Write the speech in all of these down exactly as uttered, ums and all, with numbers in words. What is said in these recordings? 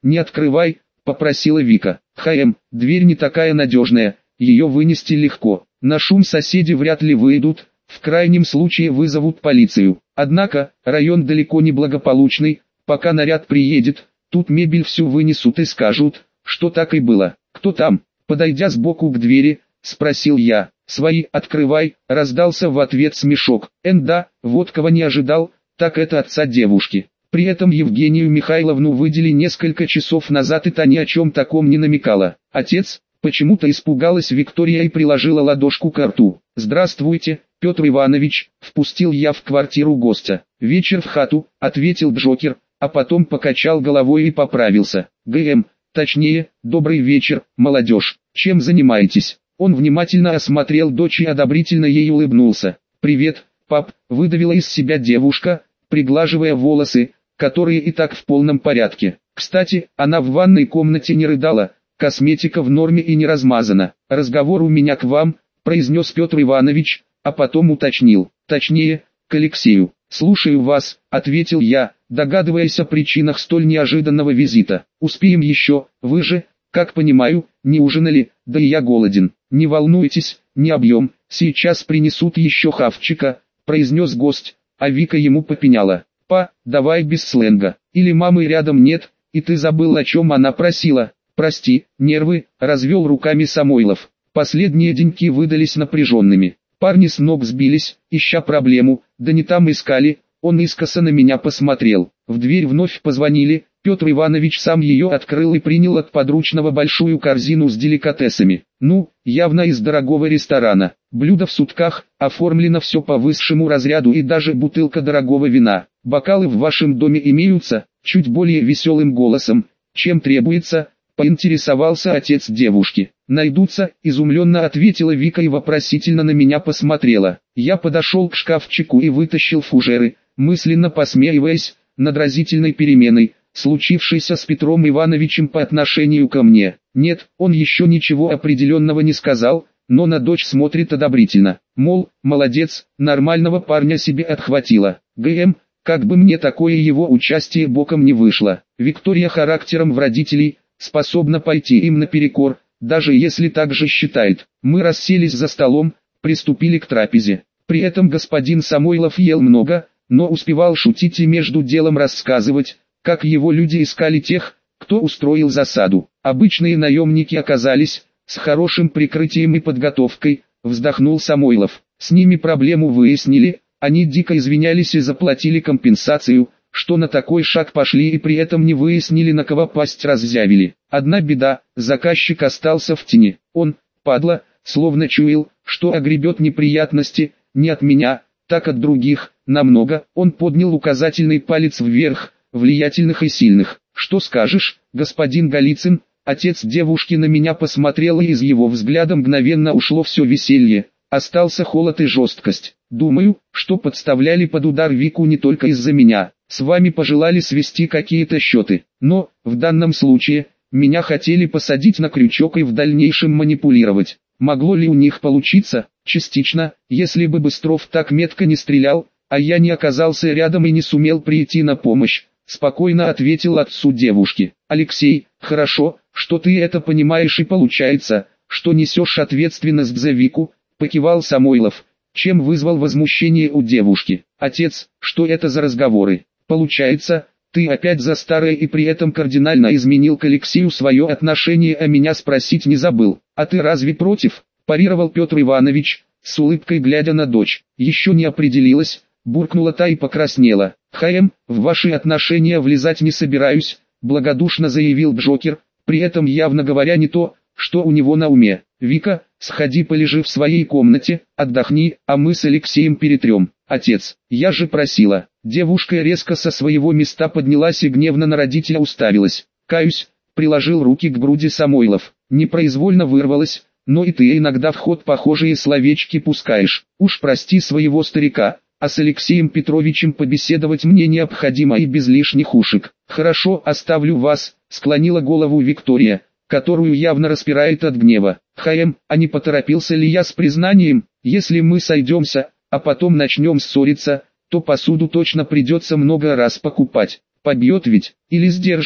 не открывай, попросила Вика. Хм, дверь не такая надежная, ее вынести легко. На шум соседи вряд ли выйдут, в крайнем случае вызовут полицию. Однако, район далеко не благополучный, пока наряд приедет, тут мебель всю вынесут и скажут, что так и было. Кто там? Подойдя сбоку к двери, спросил я. Свои, открывай, раздался в ответ смешок. Эн да, вот кого не ожидал, так это отца девушки. При этом Евгению Михайловну выдели несколько часов назад, и та ни о чем таком не намекала. Отец? Почему-то испугалась Виктория и приложила ладошку к рту. «Здравствуйте, Петр Иванович», — впустил я в квартиру гостя. «Вечер в хату», — ответил Джокер, а потом покачал головой и поправился. «ГМ, точнее, добрый вечер, молодежь, чем занимаетесь?» Он внимательно осмотрел дочь и одобрительно ей улыбнулся. «Привет, пап», — выдавила из себя девушка, приглаживая волосы, которые и так в полном порядке. Кстати, она в ванной комнате не рыдала, косметика в норме и не размазана. «Разговор у меня к вам», — произнес Петр Иванович, а потом уточнил. «Точнее, к Алексею». «Слушаю вас», — ответил я, догадываясь о причинах столь неожиданного визита. «Успеем еще, вы же, как понимаю, не ужинали, да и я голоден». «Не волнуйтесь, не объем, сейчас принесут еще хавчика», — произнес гость, а Вика ему попеняла. «Па, давай без сленга, или мамы рядом нет, и ты забыл, о чем она просила». «Прости, нервы», — развел руками Самойлов. Последние деньки выдались напряженными. Парни с ног сбились, ища проблему, да не там искали. Он искоса на меня посмотрел. В дверь вновь позвонили, Петр Иванович сам ее открыл и принял от подручного большую корзину с деликатесами. Ну, явно из дорогого ресторана. Блюда в сутках, оформлено все по высшему разряду и даже бутылка дорогого вина. «Бокалы в вашем доме имеются?» Чуть более веселым голосом, чем требуется, поинтересовался отец девушки. «Найдутся», — изумленно ответила Вика и вопросительно на меня посмотрела. Я подошел к шкафчику и вытащил фужеры, мысленно посмеиваясь над разительной переменой, случившейся с Петром Ивановичем по отношению ко мне. Нет, он еще ничего определенного не сказал, но на дочь смотрит одобрительно. Мол, молодец, нормального парня себе отхватила. ГМ, как бы мне такое его участие боком не вышло. Виктория характером в родителей, способна пойти им наперекор, даже если так же считает. Мы расселись за столом, приступили к трапезе. При этом господин Самойлов ел много, но успевал шутить и между делом рассказывать, как его люди искали тех, кто устроил засаду. Обычные наемники оказались, с хорошим прикрытием и подготовкой, вздохнул Самойлов. С ними проблему выяснили, они дико извинялись и заплатили компенсацию, что на такой шаг пошли и при этом не выяснили, на кого пасть раззявили. Одна беда, заказчик остался в тени. Он, падла, словно чуял, что огребет неприятности, не от меня, так от других, намного. Он поднял указательный палец вверх, влиятельных и сильных. «Что скажешь, господин Голицын?» Отец девушки на меня посмотрел, и из его взгляда мгновенно ушло все веселье. Остался холод и жесткость. «Думаю, что подставляли под удар Вику не только из-за меня. С вами пожелали свести какие-то счеты. Но, в данном случае, меня хотели посадить на крючок и в дальнейшем манипулировать. Могло ли у них получиться? Частично, если бы Быстров так метко не стрелял, а я не оказался рядом и не сумел прийти на помощь», спокойно ответил отцу девушки. «Алексей, хорошо, что ты это понимаешь, и получается, что несешь ответственность за Вику», покивал Самойлов, чем вызвал возмущение у девушки. «Отец, что это за разговоры? Получается, ты опять за старое и при этом кардинально изменил к Алексею свое отношение, а меня спросить не забыл. А ты разве против?» парировал Петр Иванович, с улыбкой глядя на дочь. «Еще не определилась», буркнула та и покраснела. «Хм, в ваши отношения влезать не собираюсь», благодушно заявил Джокер, при этом явно говоря не то, что у него на уме. «Вика, сходи полежи в своей комнате, отдохни, а мы с Алексеем перетрем». «Отец, я же просила». Девушка резко со своего места поднялась и гневно на родителя уставилась. «Каюсь», приложил руки к груди Самойлов. Непроизвольно вырвалась, но и ты иногда в ход похожие словечки пускаешь. Уж прости своего старика, а с Алексеем Петровичем побеседовать мне необходимо и без лишних ушек. «Хорошо, оставлю вас», склонила голову Виктория, которую явно распирает от гнева. «Хм, а не поторопился ли я с признанием? Если мы сойдемся, а потом начнем ссориться, то посуду точно придется много раз покупать. Побьет ведь, или сдержится?»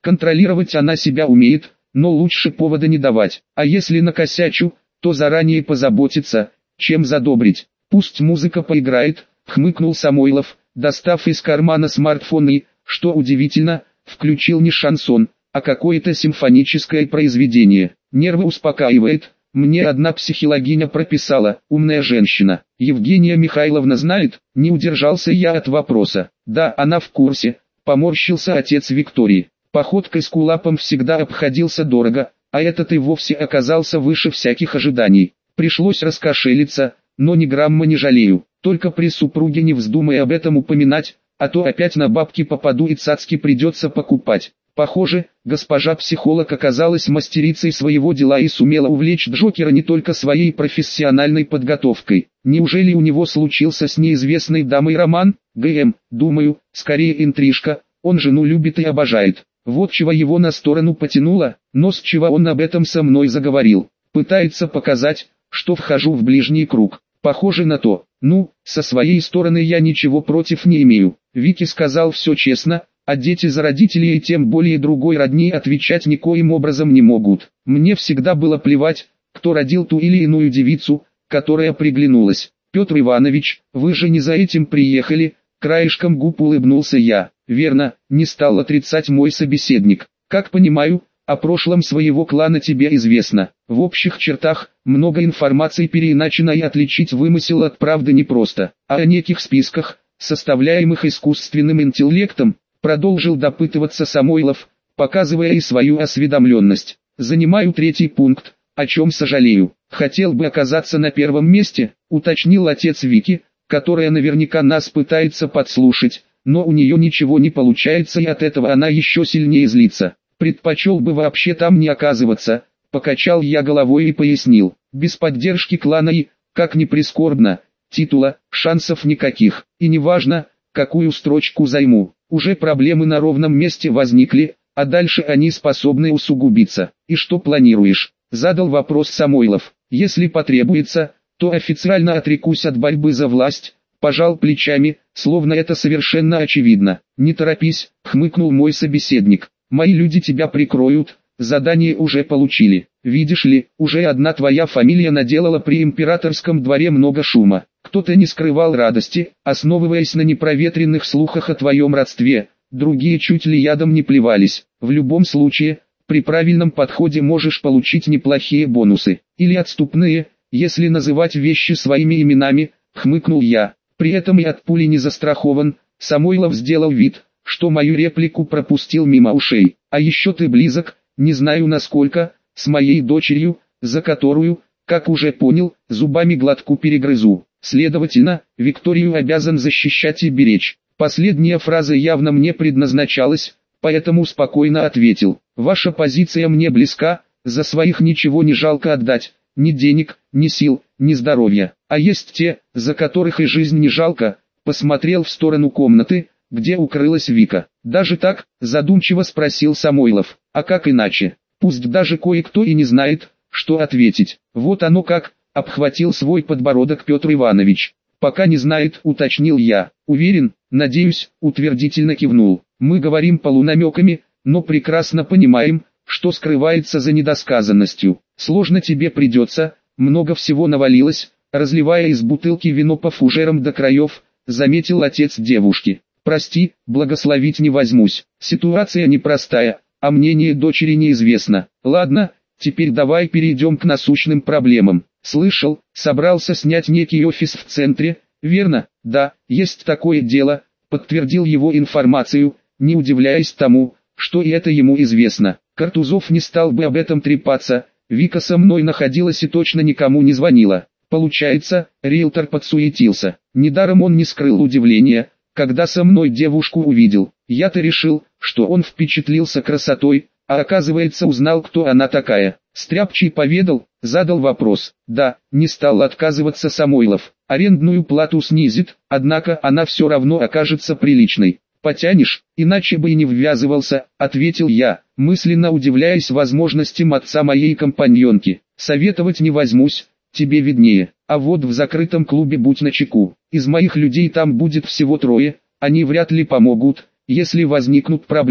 Контролировать она себя умеет, но лучше повода не давать. А если накосячу, то заранее позаботиться, чем задобрить. Пусть музыка поиграет, хмыкнул Самойлов, достав из кармана смартфон и, что удивительно, включил не шансон, а какое-то симфоническое произведение. Нервы успокаивает. Мне одна психологиня прописала, умная женщина. Евгения Михайловна знает, не удержался я от вопроса. Да, она в курсе, поморщился отец Виктории. Походкой с кулапом всегда обходился дорого, а этот и вовсе оказался выше всяких ожиданий. Пришлось раскошелиться, но ни грамма не жалею. Только при супруге не вздумай об этом упоминать, а то опять на бабки попаду и цацки придется покупать. Похоже, госпожа психолог оказалась мастерицей своего дела и сумела увлечь Джокера не только своей профессиональной подготовкой. Неужели у него случился с неизвестной дамой роман? ГМ, думаю, скорее интрижка, он жену любит и обожает. Вот чего его на сторону потянуло, но с чего он об этом со мной заговорил. Пытается показать, что вхожу в ближний круг. Похоже на то. Ну, со своей стороны я ничего против не имею. Вики сказал все честно. А дети за родителей и тем более другой родни отвечать никоим образом не могут. Мне всегда было плевать, кто родил ту или иную девицу, которая приглянулась. Петр Иванович, вы же не за этим приехали, краешком губ улыбнулся я. Верно, не стал отрицать мой собеседник. Как понимаю, о прошлом своего клана тебе известно. В общих чертах, много информации переиначено и отличить вымысел от правды непросто. А о неких списках, составляемых искусственным интеллектом, продолжил допытываться Самойлов, показывая и свою осведомленность. Занимаю третий пункт, о чем сожалею. Хотел бы оказаться на первом месте, уточнил отец Вики, которая наверняка нас пытается подслушать, но у нее ничего не получается и от этого она еще сильнее злится. Предпочел бы вообще там не оказываться, покачал я головой и пояснил. Без поддержки клана и, как ни прискорбно, титула, шансов никаких, и неважно, какую строчку займу. Уже проблемы на ровном месте возникли, а дальше они способны усугубиться. И что планируешь? Задал вопрос Самойлов. Если потребуется, то официально отрекусь от борьбы за власть. Пожал плечами, словно это совершенно очевидно. Не торопись, хмыкнул мой собеседник. Мои люди тебя прикроют, задание уже получили. Видишь ли, уже одна твоя фамилия наделала при императорском дворе много шума. Кто-то не скрывал радости, основываясь на непроветренных слухах о твоем родстве, другие чуть ли ядом не плевались. В любом случае, при правильном подходе можешь получить неплохие бонусы, или отступные, если называть вещи своими именами, хмыкнул я. При этом и от пули не застрахован. Самойлов сделал вид, что мою реплику пропустил мимо ушей. А еще ты близок, не знаю насколько, с моей дочерью, за которую, как уже понял, зубами глотку перегрызу. Следовательно, Викторию обязан защищать и беречь. Последняя фраза явно мне предназначалась, поэтому спокойно ответил. Ваша позиция мне близка, за своих ничего не жалко отдать, ни денег, ни сил, ни здоровья. А есть те, за которых и жизнь не жалко. Посмотрел в сторону комнаты, где укрылась Вика. Даже так, задумчиво спросил Самойлов. А как иначе? Пусть даже кое-кто и не знает, что ответить. Вот оно как. Обхватил свой подбородок Петр Иванович. Пока не знает, уточнил я. Уверен, надеюсь, утвердительно кивнул. Мы говорим полунамеками, но прекрасно понимаем, что скрывается за недосказанностью. Сложно тебе придется, много всего навалилось, разливая из бутылки вино по фужерам до краев, заметил отец девушки. Прости, благословить не возьмусь. Ситуация непростая, а мнение дочери неизвестно. Ладно, теперь давай перейдем к насущным проблемам. Слышал, собрался снять некий офис в центре, верно? Да, есть такое дело, подтвердил его информацию, не удивляясь тому, что и это ему известно. Картузов не стал бы об этом трепаться, Вика со мной находилась и точно никому не звонила. Получается, риэлтор подсуетился. Недаром он не скрыл удивления, когда со мной девушку увидел. Я-то решил, что он впечатлился красотой, а оказывается узнал, кто она такая. Стряпчий поведал, задал вопрос. Да, не стал отказываться Самойлов. Арендную плату снизит, однако она все равно окажется приличной. Потянешь, иначе бы и не ввязывался, ответил я, мысленно удивляясь возможностям отца моей компаньонки. Советовать не возьмусь, тебе виднее. А вот в закрытом клубе будь начеку. Из моих людей там будет всего трое, они вряд ли помогут, если возникнут проблемы.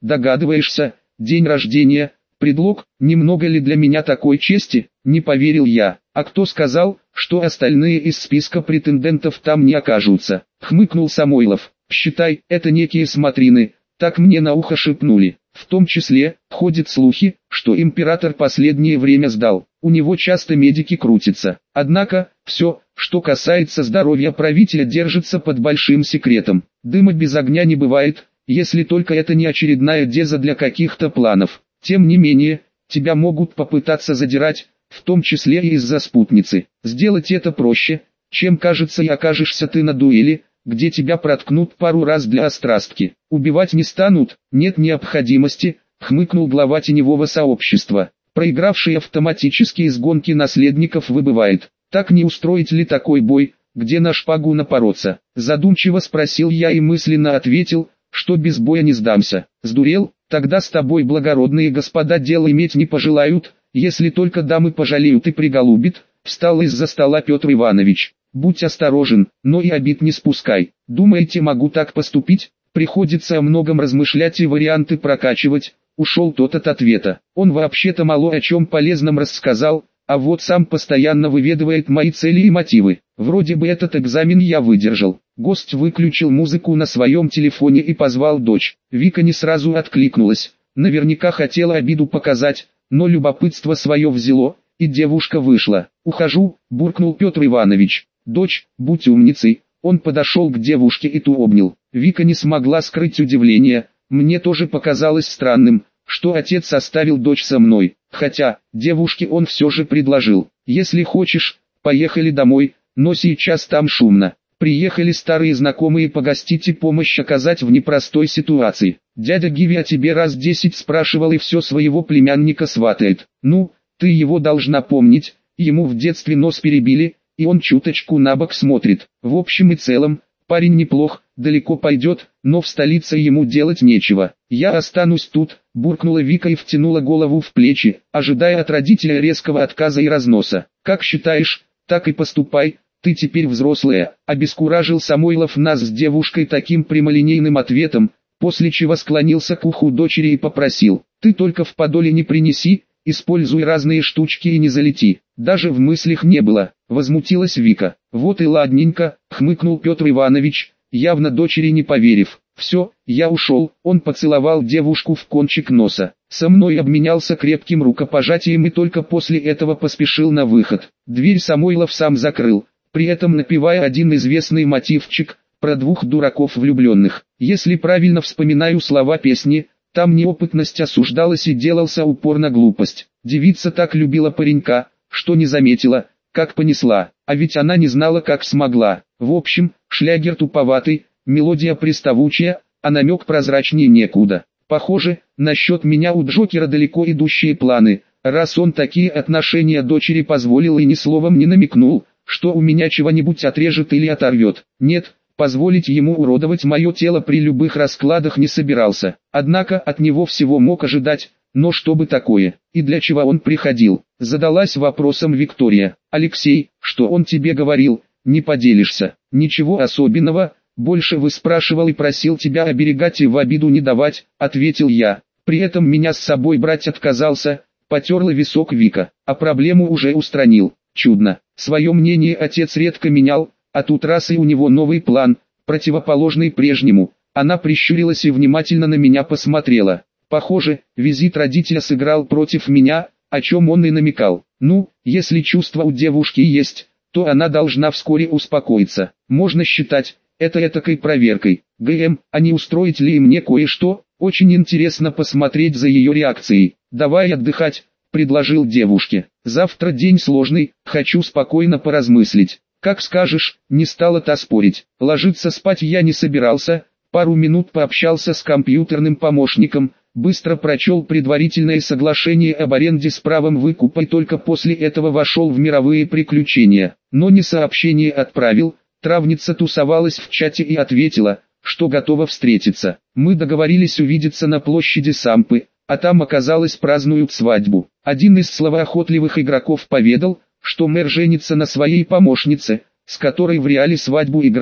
Догадываешься, день рождения, предлог, немного ли для меня такой чести, не поверил я. А кто сказал, что остальные из списка претендентов там не окажутся? Хмыкнул Самойлов. Считай, это некие смотрины, так мне на ухо шепнули. В том числе, ходят слухи, что император последнее время сдал. У него часто медики крутятся. Однако, все, что касается здоровья правителя, держится под большим секретом. Дыма без огня не бывает, если только это не очередная деза для каких-то планов. Тем не менее, тебя могут попытаться задирать, в том числе и из-за спутницы. Сделать это проще, чем кажется, и окажешься ты на дуэли, где тебя проткнут пару раз для острастки. Убивать не станут, нет необходимости, хмыкнул глава теневого сообщества. Проигравший автоматически из гонки наследников выбывает. Так не устроить ли такой бой, где на шпагу напороться? Задумчиво спросил я и мысленно ответил, что без боя не сдамся. Сдурел? Тогда с тобой благородные господа дело иметь не пожелают, если только дамы пожалеют и приголубит. Встал из-за стола Петр Иванович. Будь осторожен, но и обид не спускай. Думаете, могу так поступить? Приходится о многом размышлять и варианты прокачивать. Ушел тот от ответа. Он вообще-то мало о чем полезном рассказал, а вот сам постоянно выведывает мои цели и мотивы. Вроде бы этот экзамен я выдержал. Гость выключил музыку на своем телефоне и позвал дочь. Вика не сразу откликнулась. Наверняка хотела обиду показать, но любопытство свое взяло, и девушка вышла. «Ухожу», — буркнул Петр Иванович. «Дочь, будь умницей». Он подошел к девушке и ту обнял. Вика не смогла скрыть удивление. Мне тоже показалось странным, что отец оставил дочь со мной. Хотя, девушке он все же предложил. «Если хочешь, поехали домой, но сейчас там шумно. Приехали старые знакомые погостить и помощь оказать в непростой ситуации. Дядя Гиви о тебе раз десять спрашивал и все своего племянника сватает. Ну, ты его должна помнить, ему в детстве нос перебили, и он чуточку на бок смотрит. В общем и целом, парень неплох, далеко пойдет, но в столице ему делать нечего. Я останусь тут», — буркнула Вика и втянула голову в плечи, ожидая от родителя резкого отказа и разноса. «Как считаешь, так и поступай, ты теперь взрослая», — обескуражил Самойлов нас с девушкой таким прямолинейным ответом, после чего склонился к уху дочери и попросил: «Ты только в подоле не принеси, используй разные штучки и не залети». Даже в мыслях не было, возмутилась Вика. «Вот и ладненько», — хмыкнул Петр Иванович, явно дочери не поверив. «Все, я ушел». Он поцеловал девушку в кончик носа. Со мной обменялся крепким рукопожатием и только после этого поспешил на выход. Дверь Самойлов сам закрыл, при этом напевая один известный мотивчик про двух дураков влюбленных. Если правильно вспоминаю слова песни, там неопытность осуждалась и делался упор на глупость. Девица так любила паренька, что не заметила, как понесла, а ведь она не знала, как смогла. В общем, шлягер туповатый, мелодия приставучая, а намек прозрачнее некуда. Похоже, насчет меня у Джокера далеко идущие планы, раз он такие отношения дочери позволил и ни словом не намекнул, что у меня чего-нибудь отрежет или оторвет. Нет, позволить ему уродовать мое тело при любых раскладах не собирался. Однако от него всего мог ожидать, но чтобы такое, и для чего он приходил, задалась вопросом Виктория. «Алексей, что он тебе говорил, не поделишься?» «Ничего особенного, больше выспрашивал и просил тебя оберегать и в обиду не давать», — ответил я. При этом меня с собой брать отказался, потерла висок Вика, а проблему уже устранил. Чудно, свое мнение отец редко менял, а тут раз и у него новый план, противоположный прежнему. Она прищурилась и внимательно на меня посмотрела. Похоже, визит родителя сыграл против меня, о чем он и намекал. Ну, если чувства у девушки есть, то она должна вскоре успокоиться. Можно считать это этакой проверкой. ГМ, а не устроить ли мне кое-что? Очень интересно посмотреть за ее реакцией. «Давай отдыхать», — предложил девушке. «Завтра день сложный, хочу спокойно поразмыслить». «Как скажешь», — не стала та спорить. Ложиться спать я не собирался, пару минут пообщался с компьютерным помощником, быстро прочел предварительное соглашение об аренде с правом выкупа и только после этого вошел в мировые приключения. Но не сообщение отправил, травница тусовалась в чате и ответила, что готова встретиться. Мы договорились увидеться на площади Сампы, а там оказалось празднуют свадьбу. Один из словоохотливых игроков поведал, что мэр женится на своей помощнице, с которой в реале свадьбу играет.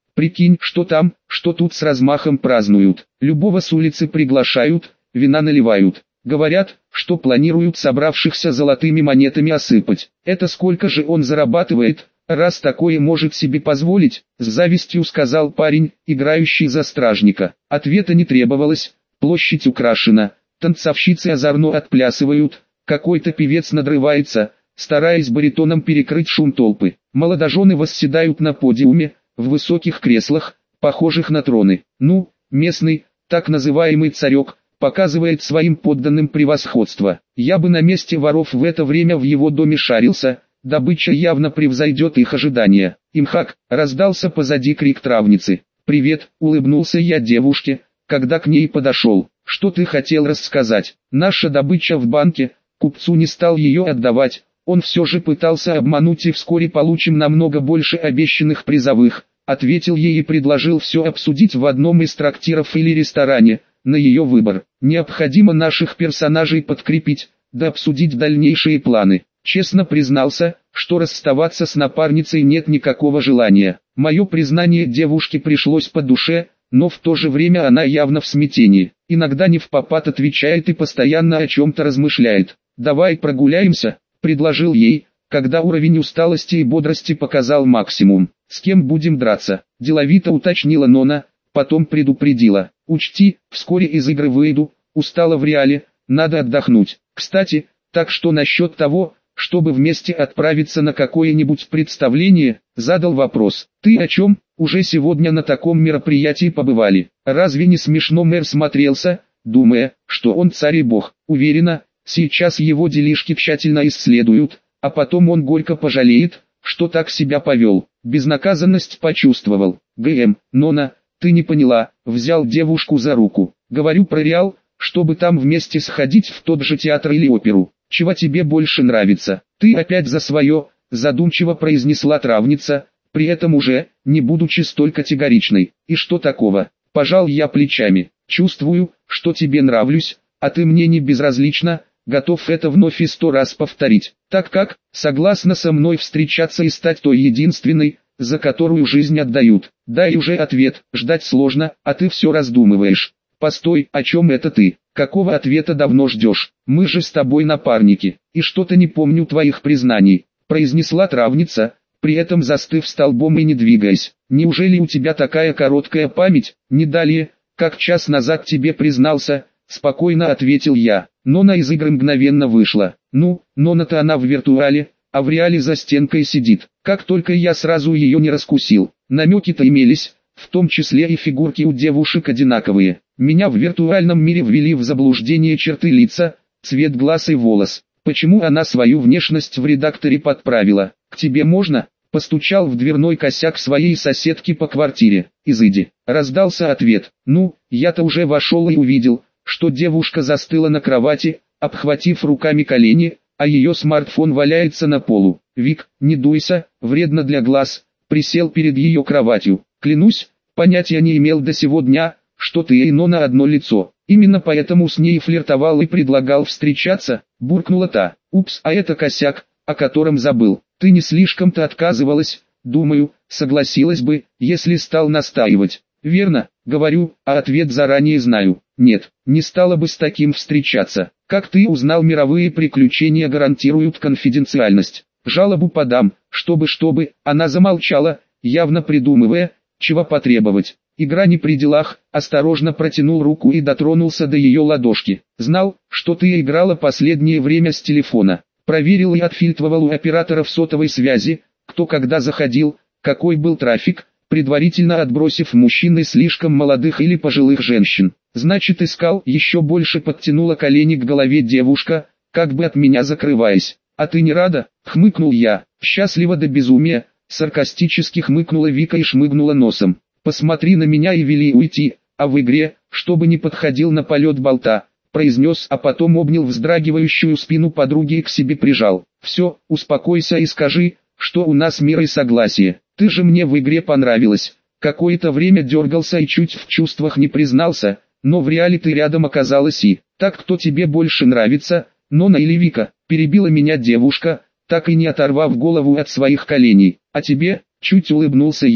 Прикинь, что там, что тут с размахом празднуют. Любого с улицы приглашают, вина наливают. Говорят, что планируют собравшихся золотыми монетами осыпать. Это сколько же он зарабатывает, раз такое может себе позволить, с завистью сказал парень, играющий за стражника. Ответа не требовалось, площадь украшена, танцовщицы озорно отплясывают, какой-то певец надрывается, стараясь баритоном перекрыть шум толпы. Молодожены восседают на подиуме, в высоких креслах, похожих на троны. Ну, местный, так называемый царек, показывает своим подданным превосходство. Я бы на месте воров в это время в его доме шарился, добыча явно превзойдет их ожидания. «Имхак!» — раздался позади крик травницы. «Привет!» — улыбнулся я девушке, когда к ней подошел. «Что ты хотел рассказать? Наша добыча в банке, купцу не стал ее отдавать, он все же пытался обмануть и вскоре получим намного больше обещанных призовых», — ответил ей и предложил все обсудить в одном из трактиров или ресторане, на ее выбор. Необходимо наших персонажей подкрепить, да обсудить дальнейшие планы. Честно признался, что расставаться с напарницей нет никакого желания. Мое признание девушке пришлось по душе, но в то же время она явно в смятении. Иногда невпопад отвечает и постоянно о чем-то размышляет. «Давай прогуляемся», — предложил ей, когда уровень усталости и бодрости показал максимум. «С кем будем драться?» — деловито уточнила Нона, потом предупредила. «Учти, вскоре из игры выйду, устала в реале, надо отдохнуть. Кстати, так что насчет того, чтобы вместе отправиться на какое-нибудь представление?» — задал вопрос. «Ты о чем? Уже сегодня на таком мероприятии побывали. Разве не смешно?» Мэр смотрелся, думая, что он царь и бог. Уверена, сейчас его делишки тщательно исследуют, а потом он горько пожалеет, что так себя повел. Безнаказанность почувствовал. «ГМ, Нона, ты не поняла», — взял девушку за руку. «Говорю про Реал, чтобы там вместе сходить в тот же театр или оперу. Чего тебе больше нравится?» «Ты опять за свое», — задумчиво произнесла травница, при этом уже, не будучи столь категоричной. «И что такого?» — пожал я плечами. «Чувствую, что тебе нравлюсь, а ты мне не безразлична, готов это вновь и сто раз повторить. Так как, согласна со мной встречаться и стать той единственной, за которую жизнь отдают?» «Дай уже ответ, ждать сложно, а ты все раздумываешь». «Постой, о чем это ты? Какого ответа давно ждешь? Мы же с тобой напарники, и что-то не помню твоих признаний», — произнесла травница, при этом застыв столбом и не двигаясь. «Неужели у тебя такая короткая память?» «Не далее, как час назад тебе признался», — спокойно ответил я. Нона из игры мгновенно вышла. «Ну, Нона-то она в виртуале, а в реале за стенкой сидит. Как только я сразу ее не раскусил. Намеки-то имелись, в том числе и фигурки у девушек одинаковые. Меня в виртуальном мире ввели в заблуждение черты лица, цвет глаз и волос. Почему она свою внешность в редакторе подправила? К тебе можно?» Постучал в дверной косяк своей соседки по квартире. «Изыди», — раздался ответ. «Ну, я-то уже вошел и увидел, что девушка застыла на кровати, обхватив руками колени, а ее смартфон валяется на полу. «Вик, не дуйся, вредно для глаз», — присел перед ее кроватью. «Клянусь, понятия не имел до сего дня, что ты и Нона одно лицо. Именно поэтому с ней флиртовал и предлагал встречаться», — буркнула та. «Упс, а это косяк, о котором забыл. Ты не слишком-то отказывалась, думаю, согласилась бы, если стал настаивать». «Верно, говорю, а ответ заранее знаю. Нет, не стала бы с таким встречаться. Как ты узнал, мировые приключения гарантируют конфиденциальность. Жалобу подам, чтобы-чтобы». Она замолчала, явно придумывая, чего потребовать. Игра не при делах, осторожно протянул руку и дотронулся до ее ладошки. «Знал, что ты играла последнее время с телефона. Проверил и отфильтровал у операторов сотовой связи, кто когда заходил, какой был трафик, предварительно отбросив мужчин и слишком молодых или пожилых женщин. Значит, искал». Еще больше подтянула колени к голове девушка, как бы от меня закрываясь. «А ты не рада?» — хмыкнул я. «Счастлива до безумия», — саркастически хмыкнула Вика и шмыгнула носом. «Посмотри на меня и вели уйти, а в игре, чтобы не подходил на полет болта», — произнес, а потом обнял вздрагивающую спину подруги и к себе прижал. «Все, успокойся и скажи, что у нас мир и согласие. Ты же мне в игре понравилась». Какое-то время дергался и чуть в чувствах не признался, но в реале ты рядом оказалась и... «Так кто тебе больше нравится, Нона или Вика?» — перебила меня девушка, так и не оторвав голову от своих коленей. «А тебе?» — чуть улыбнулся я.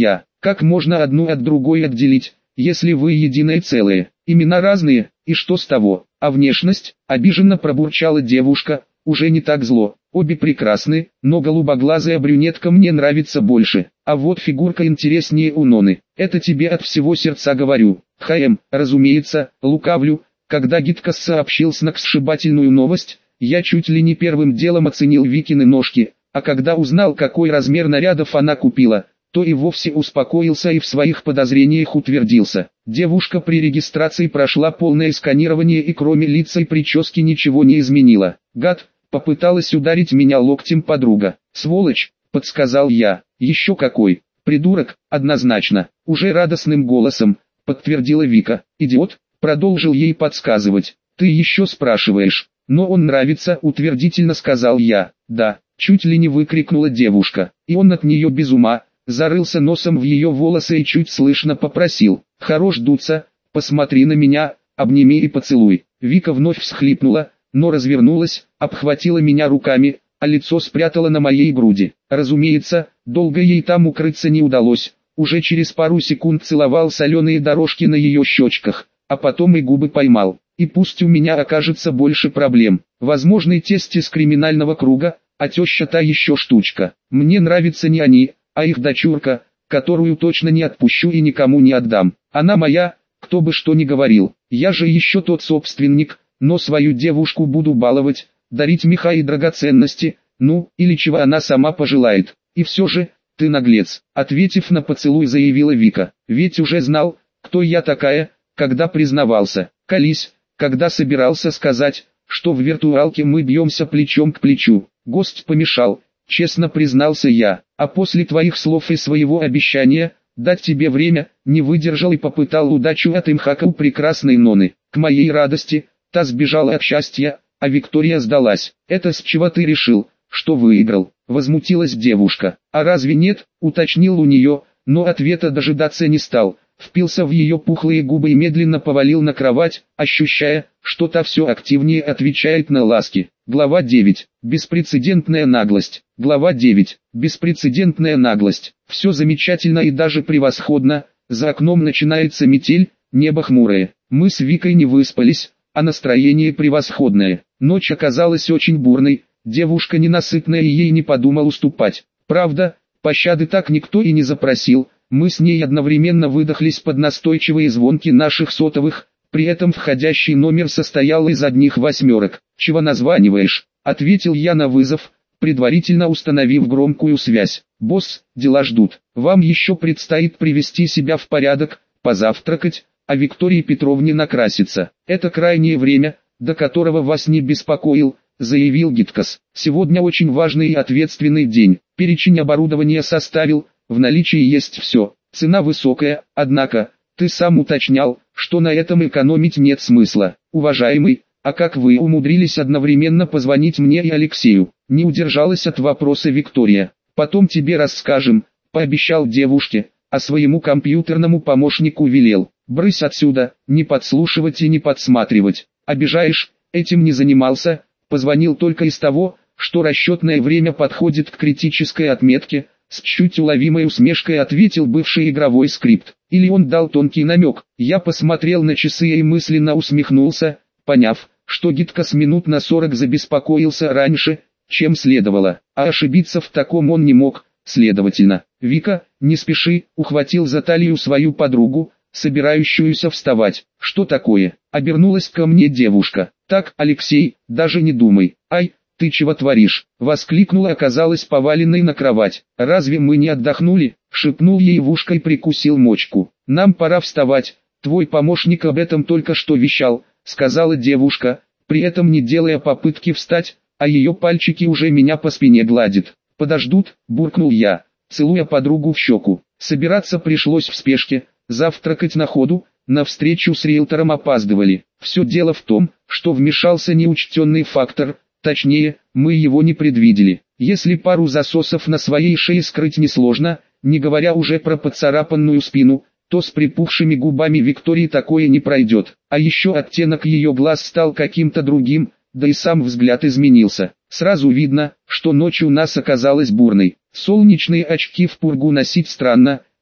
Как можно одну от другой отделить, если вы единое целое? Имена разные, и что с того? А внешность? Обиженно пробурчала девушка, уже не так зло. Обе прекрасны, но голубоглазая брюнетка мне нравится больше. А вот фигурка интереснее у Ноны. Это тебе от всего сердца говорю. Хм, разумеется, лукавлю. Когда Гиткас сообщил сногсшибательную новость, я чуть ли не первым делом оценил Викины ножки, а когда узнал, какой размер нарядов она купила, то и вовсе успокоился и в своих подозрениях утвердился. Девушка при регистрации прошла полное сканирование и кроме лица и прически ничего не изменила. Гад, попыталась ударить меня локтем подруга. Сволочь, подсказал я. Еще какой. Придурок, однозначно. Уже радостным голосом, подтвердила Вика. Идиот, продолжил ей подсказывать. Ты еще спрашиваешь. Но он нравится, утвердительно сказал я. Да, чуть ли не выкрикнула девушка. И он от нее без ума. Зарылся носом в ее волосы и чуть слышно попросил: «Хорош дуться, посмотри на меня, обними и поцелуй». Вика вновь всхлипнула, но развернулась, обхватила меня руками, а лицо спрятала на моей груди. Разумеется, долго ей там укрыться не удалось, уже через пару секунд целовал соленые дорожки на ее щечках, а потом и губы поймал. И пусть у меня окажется больше проблем, возможный тесть из криминального круга, а теща та еще штучка. Мне нравятся не они, а их дочурка, которую точно не отпущу и никому не отдам. Она моя, кто бы что ни говорил. Я же еще тот собственник, но свою девушку буду баловать, дарить меха и драгоценности, ну, или чего она сама пожелает. И все же, ты наглец, ответив на поцелуй, заявила Вика. Ведь уже знал, кто я такая, когда признавался. Колись, когда собирался сказать, что в виртуалке мы бьемся плечом к плечу. Гость помешал. Честно признался я, а после твоих слов и своего обещания, дать тебе время, не выдержал и попытал удачу от имхака у прекрасной Ноны. К моей радости, та сбежала от счастья, а Виктория сдалась. Это с чего ты решил, что выиграл? Возмутилась девушка. А разве нет, уточнил у нее, но ответа дожидаться не стал. Впился в ее пухлые губы и медленно повалил на кровать, ощущая, что та все активнее отвечает на ласки. Глава девять. Беспрецедентная наглость. Глава девять. Беспрецедентная наглость. Все замечательно и даже превосходно. За окном начинается метель, небо хмурое. Мы с Викой не выспались, а настроение превосходное. Ночь оказалась очень бурной, девушка ненасытная и ей не подумал уступать. Правда, пощады так никто и не запросил. Мы с ней одновременно выдохлись под настойчивые звонки наших сотовых, при этом входящий номер состоял из одних восьмерок. «Чего названиваешь?» — ответил я на вызов, предварительно установив громкую связь. «Босс, дела ждут. Вам еще предстоит привести себя в порядок, позавтракать, а Виктории Петровне накраситься. Это крайнее время, до которого вас не беспокоил», — заявил Гиткас. «Сегодня очень важный и ответственный день. Перечень оборудования составил, в наличии есть все. Цена высокая, однако, ты сам уточнял, что на этом экономить нет смысла. Уважаемый, а как вы умудрились одновременно позвонить мне и Алексею?» Не удержалась от вопроса Виктория. «Потом тебе расскажем», — пообещал девушке, а своему компьютерному помощнику велел: «Брысь отсюда, не подслушивать и не подсматривать. Обижаешь, этим не занимался, позвонил только из того, что расчетное время подходит к критической отметке», — с чуть уловимой усмешкой ответил бывший игровой скрипт. Или он дал тонкий намек. Я посмотрел на часы и мысленно усмехнулся, поняв, что Гиткас минут на сорок забеспокоился раньше, чем следовало, а ошибиться в таком он не мог. Следовательно, «Вика, не спеши», — ухватил за талию свою подругу, собирающуюся вставать. «Что такое?» — обернулась ко мне девушка. «Так, Алексей, даже не думай». «Ай, ты чего творишь?» — воскликнула, оказалась поваленной на кровать. «Разве мы не отдохнули?» — шепнул ей в ушко и прикусил мочку. «Нам пора вставать, твой помощник об этом только что вещал», — сказала девушка, при этом не делая попытки встать, а ее пальчики уже меня по спине гладят. «Подождут», — буркнул я, целуя подругу в щеку. Собираться пришлось в спешке, завтракать на ходу, на встречу с риэлтором опаздывали. Все дело в том, что вмешался неучтенный фактор, точнее, мы его не предвидели. Если пару засосов на своей шее скрыть несложно, не говоря уже про поцарапанную спину, то с припухшими губами Виктории такое не пройдет. А еще оттенок ее глаз стал каким-то другим, да и сам взгляд изменился. Сразу видно, что ночь у нас оказалась бурной. Солнечные очки в пургу носить странно,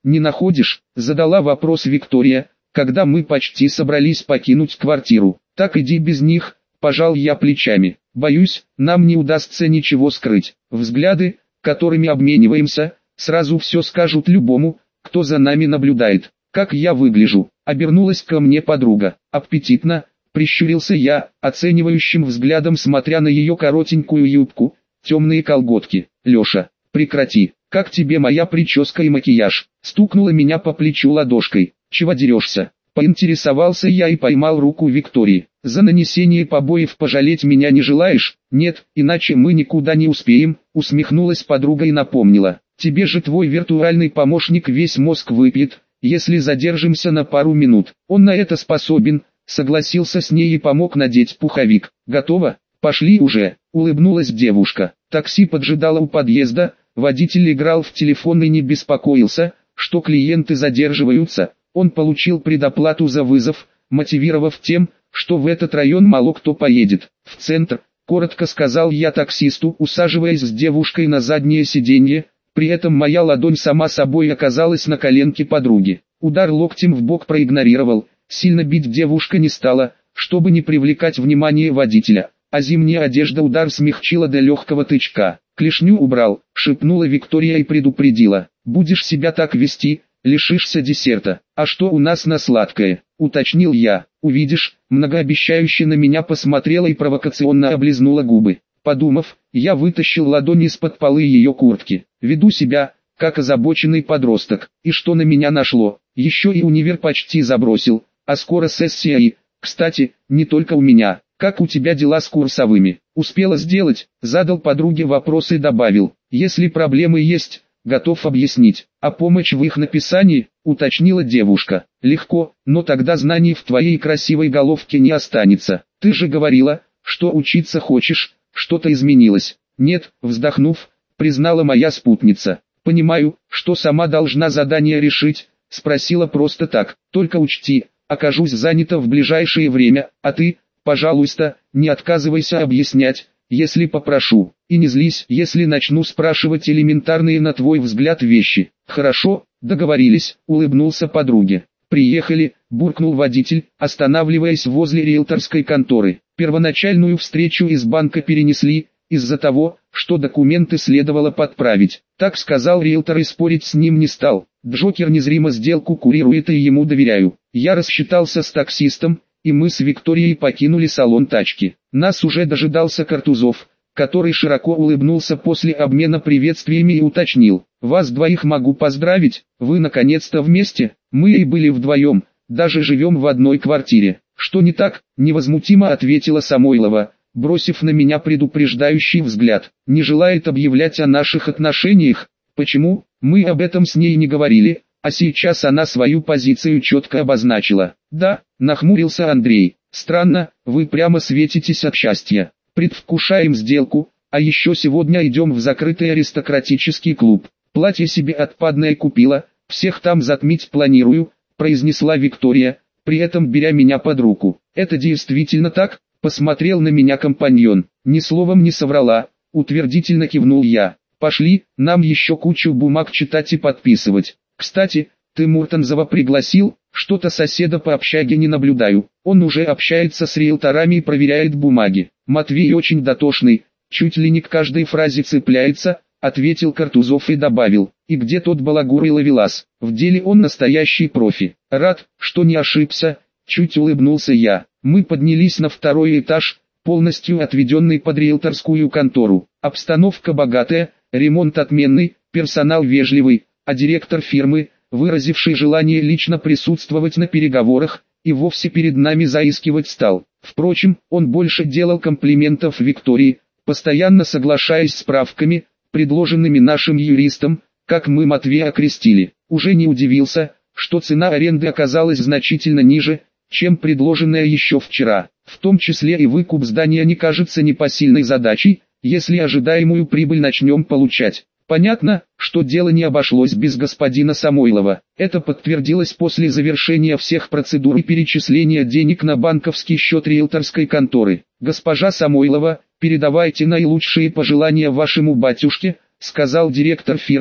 не находишь?» – задала вопрос Виктория, когда мы почти собрались покинуть квартиру. «Так иди без них», – пожал я плечами. «Боюсь, нам не удастся ничего скрыть. Взгляды, которыми обмениваемся, сразу все скажут любому, кто за нами наблюдает. Как я выгляжу?» – обернулась ко мне подруга. «Аппетитно», – прищурился я, оценивающим взглядом смотря на ее коротенькую юбку, темные колготки. «Леша, прекрати, как тебе моя прическа и макияж?» – стукнула меня по плечу ладошкой. «Чего дерешься?» – поинтересовался я и поймал руку Виктории. «За нанесение побоев пожалеть меня не желаешь?» «Нет, иначе мы никуда не успеем», – усмехнулась подруга и напомнила. «Тебе же твой виртуальный помощник весь мозг выпьет, если задержимся на пару минут. Он на это способен», – согласился с ней и помог надеть пуховик. «Готово? Пошли уже», – улыбнулась девушка. Такси поджидало у подъезда, водитель играл в телефон и не беспокоился, что клиенты задерживаются. Он получил предоплату за вызов, мотивировав тем, что в этот район мало кто поедет. «В центр», – коротко сказал я таксисту, усаживаясь с девушкой на заднее сиденье, при этом моя ладонь сама собой оказалась на коленке подруги. Удар локтем в бок проигнорировал, сильно бить девушка не стала, чтобы не привлекать внимание водителя, а зимняя одежда удар смягчила до легкого тычка. «Клешню убрал», – шепнула Виктория и предупредила. «Будешь себя так вести, лишишься десерта». «А что у нас на сладкое?» – уточнил я. «Увидишь», – многообещающе на меня посмотрела и провокационно облизнула губы. Подумав, я вытащил ладонь из-под полы ее куртки. Веду себя, как озабоченный подросток. И что на меня нашло? Еще и универ почти забросил, а скоро сессия и... Кстати, не только у меня. «Как у тебя дела с курсовыми? Успела сделать?» – задал подруге вопрос и добавил. «Если проблемы есть, готов объяснить. А помощь в их написании?» – уточнила девушка. «Легко, но тогда знаний в твоей красивой головке не останется. Ты же говорила, что учиться хочешь, что-то изменилось». «Нет», – вздохнув, признала моя спутница. «Понимаю, что сама должна задание решить», – спросила просто так. «Только учти, окажусь занята в ближайшее время, а ты, пожалуйста, не отказывайся объяснять, если попрошу, и не злись, если начну спрашивать элементарные на твой взгляд вещи». «Хорошо, договорились», – улыбнулся подруге. «Приехали», – буркнул водитель, останавливаясь возле риэлторской конторы. Первоначальную встречу из банка перенесли, из-за того, что документы следовало подправить. Так сказал риэлтор и спорить с ним не стал. Джокер незримо сделку курирует и ему доверяю. Я рассчитался с таксистом, и мы с Викторией покинули салон тачки. Нас уже дожидался Картузов, который широко улыбнулся после обмена приветствиями и уточнил. «Вас двоих могу поздравить, вы наконец-то вместе, мы и были вдвоем, даже живем в одной квартире». «Что не так?» – невозмутимо ответила Самойлова, бросив на меня предупреждающий взгляд. «Не желает объявлять о наших отношениях. Почему? Мы об этом с ней не говорили, а сейчас она свою позицию четко обозначила». «Да», – нахмурился Андрей. «Странно, вы прямо светитесь от счастья. Предвкушаем сделку, а еще сегодня идем в закрытый аристократический клуб. Платье себе отпадное купила, всех там затмить планирую», – произнесла Виктория, при этом беря меня под руку. «Это действительно так?» – посмотрел на меня компаньон. «Ни словом не соврала», – утвердительно кивнул я. «Пошли, нам еще кучу бумаг читать и подписывать. Кстати, ты Муртанзова пригласил?» «Что-то соседа по общаге не наблюдаю, он уже общается с риэлторами и проверяет бумаги. Матвей очень дотошный, чуть ли не к каждой фразе цепляется», — ответил Картузов и добавил. «И где тот балагур и ловелас? В деле он настоящий профи». «Рад, что не ошибся», — чуть улыбнулся я. Мы поднялись на второй этаж, полностью отведенный под риэлторскую контору. Обстановка богатая, ремонт отменный, персонал вежливый, а директор фирмы, выразивший желание лично присутствовать на переговорах, и вовсе перед нами заискивать стал. Впрочем, он больше делал комплиментов Виктории, постоянно соглашаясь с правками, предложенными нашим юристом, как мы Матвея окрестили. Уже не удивился, что цена аренды оказалась значительно ниже, чем предложенная еще вчера. В том числе и выкуп здания не кажется непосильной задачей, если ожидаемую прибыль начнем получать. Понятно, что дело не обошлось без господина Самойлова. Это подтвердилось после завершения всех процедур и перечисления денег на банковский счет риэлторской конторы. «Госпожа Самойлова, передавайте наилучшие пожелания вашему батюшке», сказал директор фирмы,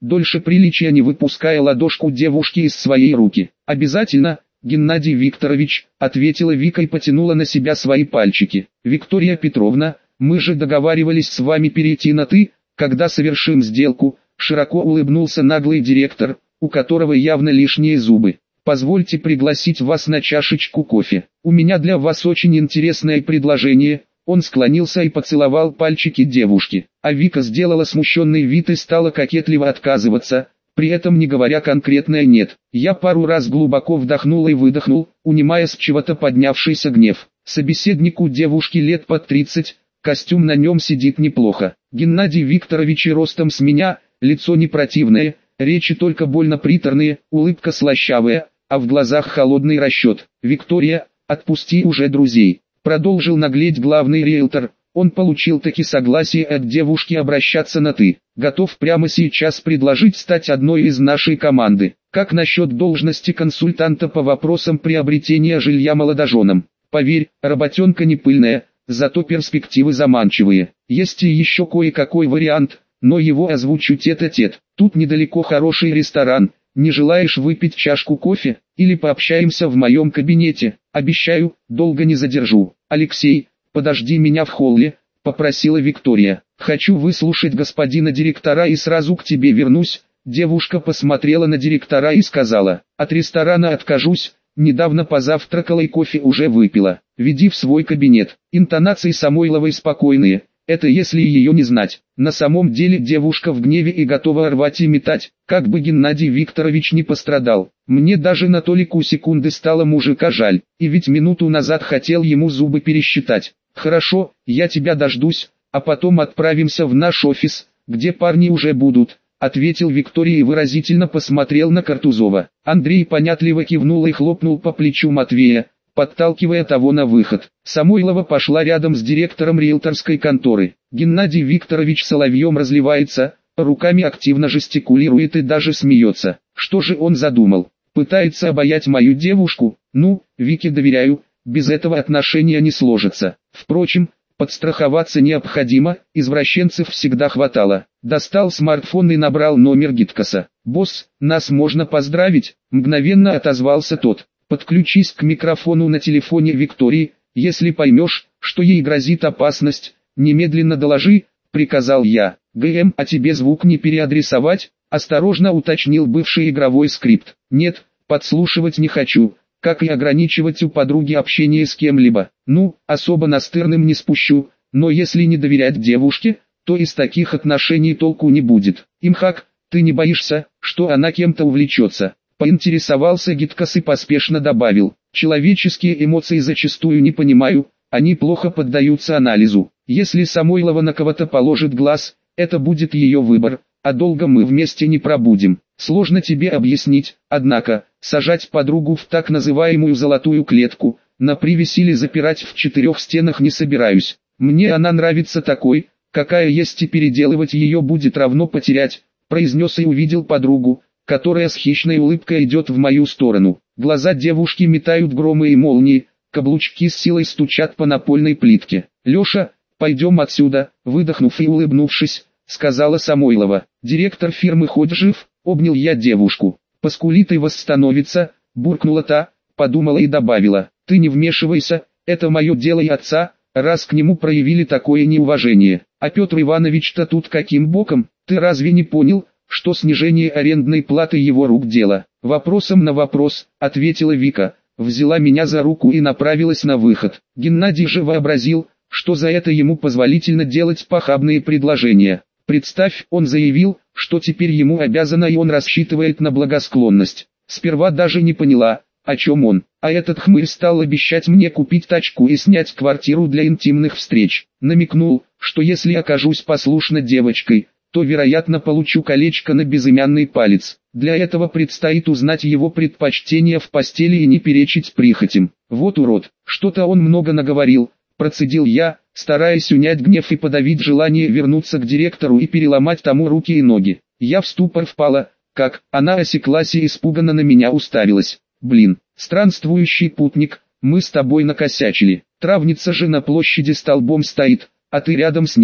дольше приличия не выпуская ладошку девушки из своей руки. «Обязательно, Геннадий Викторович», — ответила Вика и потянула на себя свои пальчики. «Виктория Петровна, мы же договаривались с вами перейти на «ты», когда совершим сделку», — широко улыбнулся наглый директор, у которого явно лишние зубы. «Позвольте пригласить вас на чашечку кофе. У меня для вас очень интересное предложение». Он склонился и поцеловал пальчики девушки, а Вика сделала смущенный вид и стала кокетливо отказываться, при этом не говоря конкретное «нет». Я пару раз глубоко вдохнул и выдохнул, унимая с чего-то поднявшийся гнев. Собеседнику девушки лет под тридцать, костюм на нем сидит неплохо. Геннадий Викторович ростом с меня, лицо не противное, речи только больно приторные, улыбка слащавая, а в глазах холодный расчет. «Виктория, отпусти уже друзей», — продолжил наглеть главный риэлтор. Он получил таки согласие от девушки обращаться на «ты». «Готов прямо сейчас предложить стать одной из нашей команды. Как насчет должности консультанта по вопросам приобретения жилья молодоженам? Поверь, работенка не пыльная, зато перспективы заманчивые. Есть и еще кое-какой вариант, но его озвучу тет-а-тет. Тут недалеко хороший ресторан. Не желаешь выпить чашку кофе, или пообщаемся в моем кабинете? Обещаю, долго не задержу». «Алексей, подожди меня в холле», — попросила Виктория. «Хочу выслушать господина директора и сразу к тебе вернусь». Девушка посмотрела на директора и сказала: «От ресторана откажусь, недавно позавтракала и кофе уже выпила. Веди в свой кабинет». Интонации Самойловой спокойные. Это если ее не знать. На самом деле девушка в гневе и готова рвать и метать, как бы Геннадий Викторович не пострадал. Мне даже на толику секунды стало мужика жаль, и ведь минуту назад хотел ему зубы пересчитать. «Хорошо, я тебя дождусь, а потом отправимся в наш офис, где парни уже будут», — ответил Виктория и выразительно посмотрел на Картузова. Андрей понятливо кивнул и хлопнул по плечу Матвея, подталкивая того на выход. Самойлова пошла рядом с директором риэлторской конторы. Геннадий Викторович соловьем разливается, руками активно жестикулирует и даже смеется. Что же он задумал? Пытается обаять мою девушку? Ну, Вике доверяю, без этого отношения не сложится. Впрочем, подстраховаться необходимо, извращенцев всегда хватало. Достал смартфон и набрал номер Гиткаса. «Босс, нас можно поздравить?» — мгновенно отозвался тот. «Подключись к микрофону на телефоне Виктории, если поймешь, что ей грозит опасность, немедленно доложи», — приказал я. «ГМ, а тебе звук не переадресовать?» — осторожно уточнил бывший игровой скрипт. «Нет, подслушивать не хочу, как и ограничивать у подруги общение с кем-либо. Ну, особо настырным не спущу, но если не доверять девушке, то из таких отношений толку не будет. Имхак, ты не боишься, что она кем-то увлечется?» Поинтересовался Гиткас и поспешно добавил: «Человеческие эмоции зачастую не понимаю, они плохо поддаются анализу. Если Самойлова на кого-то положит глаз, это будет ее выбор, а долго мы вместе не пробудем. Сложно тебе объяснить, однако, сажать подругу в так называемую золотую клетку, на привязь или запирать в четырех стенах не собираюсь. Мне она нравится такой, какая есть, и переделывать ее будет равно потерять», произнес и увидел подругу, которая с хищной улыбкой идет в мою сторону. Глаза девушки метают громы и молнии, каблучки с силой стучат по напольной плитке. «Леша, пойдем отсюда», выдохнув и улыбнувшись, сказала Самойлова. «Директор фирмы хоть жив?» — обнял я девушку. «Поскулит и восстановится», — буркнула та, подумала и добавила: «Ты не вмешивайся, это мое дело и отца, раз к нему проявили такое неуважение. А Петр Иванович-то тут каким боком? Ты разве не понял, что снижение арендной платы его рук дело?» «Вопросом на вопрос», — ответила Вика, взяла меня за руку и направилась на выход. Геннадий же вообразил, что за это ему позволительно делать похабные предложения. Представь, он заявил, что теперь ему обязана, и он рассчитывает на благосклонность. Сперва даже не поняла, о чем он, а этот хмырь стал обещать мне купить тачку и снять квартиру для интимных встреч. Намекнул, что если окажусь послушной девочкой, то вероятно получу колечко на безымянный палец. Для этого предстоит узнать его предпочтения в постели и не перечить прихотям. Вот урод, что-то он много наговорил, процедил я, стараясь унять гнев и подавить желание вернуться к директору и переломать тому руки и ноги. Я в ступор впала, как она осеклась и испуганно на меня уставилась. «Блин, странствующий путник, мы с тобой накосячили. Травница же на площади столбом стоит, а ты рядом с ней.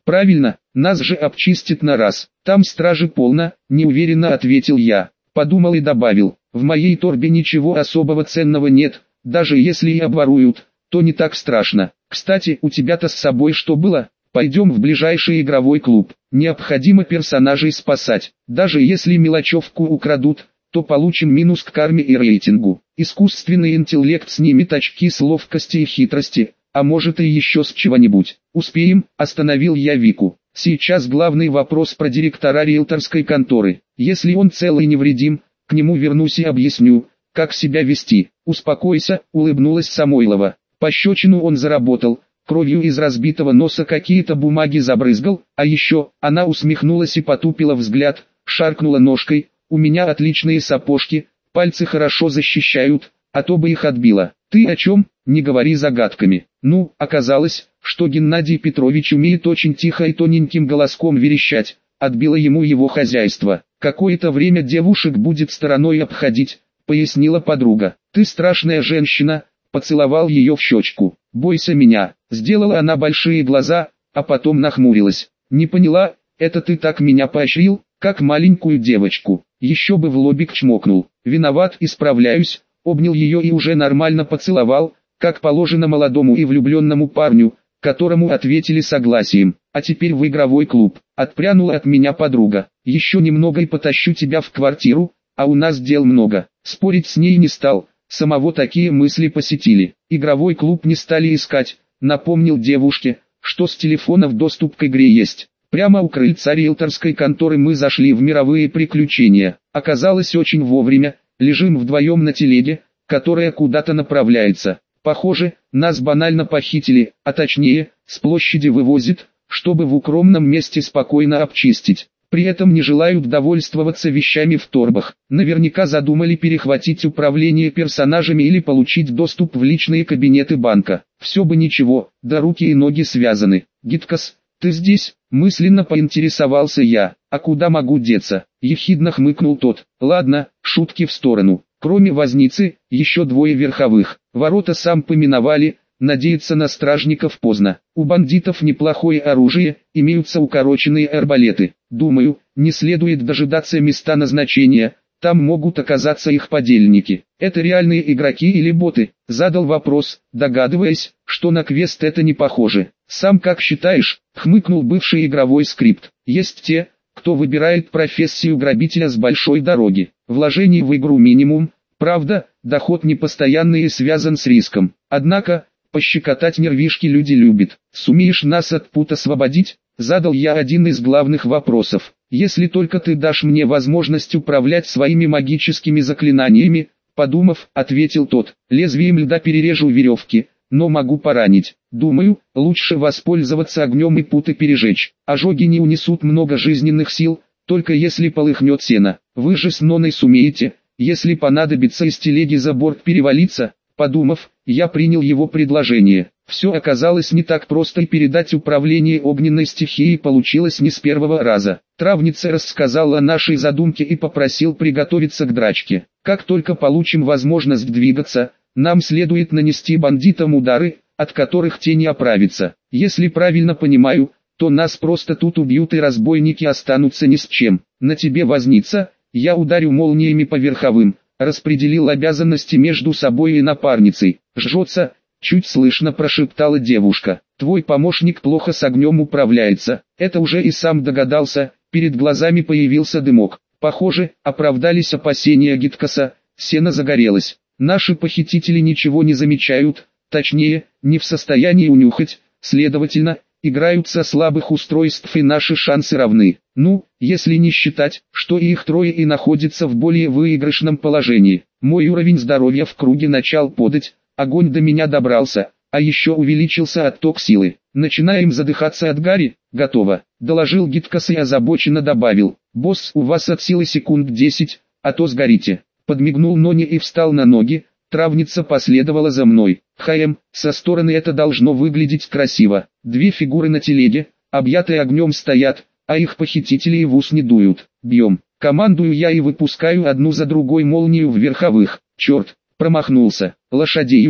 Правильно, нас же обчистят на раз. Там стражи полно, неуверенно ответил я. Подумал и добавил, в моей торбе ничего особого ценного нет, даже если и обворуют, то не так страшно. Кстати, у тебя-то с собой что было? Пойдем в ближайший игровой клуб. Необходимо персонажей спасать. Даже если мелочевку украдут, то получим минус к карме и рейтингу. Искусственный интеллект снимет очки с ловкости и хитрости, а может и еще с чего-нибудь. Успеем, остановил я Вику. Сейчас главный вопрос про директора риэлторской конторы. Если он цел и невредим, к нему вернусь и объясню, как себя вести. Успокойся, улыбнулась Самойлова. Пощечину он заработал, кровью из разбитого носа какие-то бумаги забрызгал, а еще, она усмехнулась и потупила взгляд, шаркнула ножкой, у меня отличные сапожки, пальцы хорошо защищают, а то бы их отбило. Ты о чем? Не говори загадками. Ну, оказалось, что Геннадий Петрович умеет очень тихо и тоненьким голоском верещать, отбило ему его хозяйство. Какое-то время девушек будет стороной обходить, пояснила подруга. Ты страшная женщина, поцеловал ее в щечку. Бойся меня. Сделала она большие глаза, а потом нахмурилась. Не поняла, это ты так меня поощрил, как маленькую девочку. Еще бы в лобик чмокнул. Виноват, исправляюсь, обнял ее и уже нормально поцеловал, как положено молодому и влюбленному парню, которому ответили согласием. А теперь в игровой клуб. Отпрянула от меня подруга. Еще немного и потащу тебя в квартиру, а у нас дел много. Спорить с ней не стал, самого такие мысли посетили. Игровой клуб не стали искать, напомнил девушке, что с телефонов доступ к игре есть. Прямо у крыльца риэлторской конторы мы зашли в мировые приключения. Оказалось очень вовремя, лежим вдвоем на телеге, которая куда-то направляется. Похоже, нас банально похитили, а точнее, с площади вывозят, чтобы в укромном месте спокойно обчистить. При этом не желают довольствоваться вещами в торбах. Наверняка задумали перехватить управление персонажами или получить доступ в личные кабинеты банка. Все бы ничего, да руки и ноги связаны. Гиткас, ты здесь? Мысленно поинтересовался я. А куда могу деться? Ехидно хмыкнул тот. Ладно, шутки в сторону. Кроме возницы, еще двое верховых. Ворота сам поминовали, надеяться на стражников поздно. У бандитов неплохое оружие, имеются укороченные арбалеты. Думаю, не следует дожидаться места назначения, там могут оказаться их подельники. Это реальные игроки или боты? Задал вопрос, догадываясь, что на квест это не похоже. Сам как считаешь? Хмыкнул бывший игровой скрипт. Есть те, кто выбирает профессию грабителя с большой дороги. Вложений в игру минимум, правда, доход непостоянный и связан с риском. Однако, пощекотать нервишки люди любят. Сумеешь нас от пут освободить? Задал я один из главных вопросов. Если только ты дашь мне возможность управлять своими магическими заклинаниями, подумав, ответил тот. Лезвием льда перережу веревки, но могу поранить. Думаю, лучше воспользоваться огнем и путы пережечь. Ожоги не унесут много жизненных сил, только если полыхнет сено. Вы же с Ноной сумеете, если понадобится из телеги за борт перевалиться. Подумав, я принял его предложение. Все оказалось не так просто, и передать управление огненной стихией получилось не с первого раза. Травница рассказала о нашей задумке и попросил приготовиться к драчке. Как только получим возможность двигаться, нам следует нанести бандитам удары, от которых те не оправятся. Если правильно понимаю, то нас просто тут убьют и разбойники останутся ни с чем. На тебе возница, я ударю молниями по верховым. Распределил обязанности между собой и напарницей. Жжется, чуть слышно прошептала девушка. Твой помощник плохо с огнем управляется. Это уже и сам догадался, перед глазами появился дымок. Похоже, оправдались опасения Гиткаса, сено загорелось. Наши похитители ничего не замечают, точнее, не в состоянии унюхать, следовательно, играют со слабых устройств и наши шансы равны. Ну, если не считать, что и их трое и находятся в более выигрышном положении. Мой уровень здоровья в круге начал падать, огонь до меня добрался, а еще увеличился отток силы. Начинаем задыхаться от гари, готово. Доложил Гиткас и озабоченно добавил. Босс, у вас от силы секунд десять, а то сгорите. Подмигнул Ноне и встал на ноги. Травница последовала за мной. ХМ, со стороны это должно выглядеть красиво. Две фигуры на телеге, объятые огнем стоят, а их похитители и в ус не дуют. Бьем. Командую я и выпускаю одну за другой молнию в верховых. Черт, промахнулся. Лошадей убил,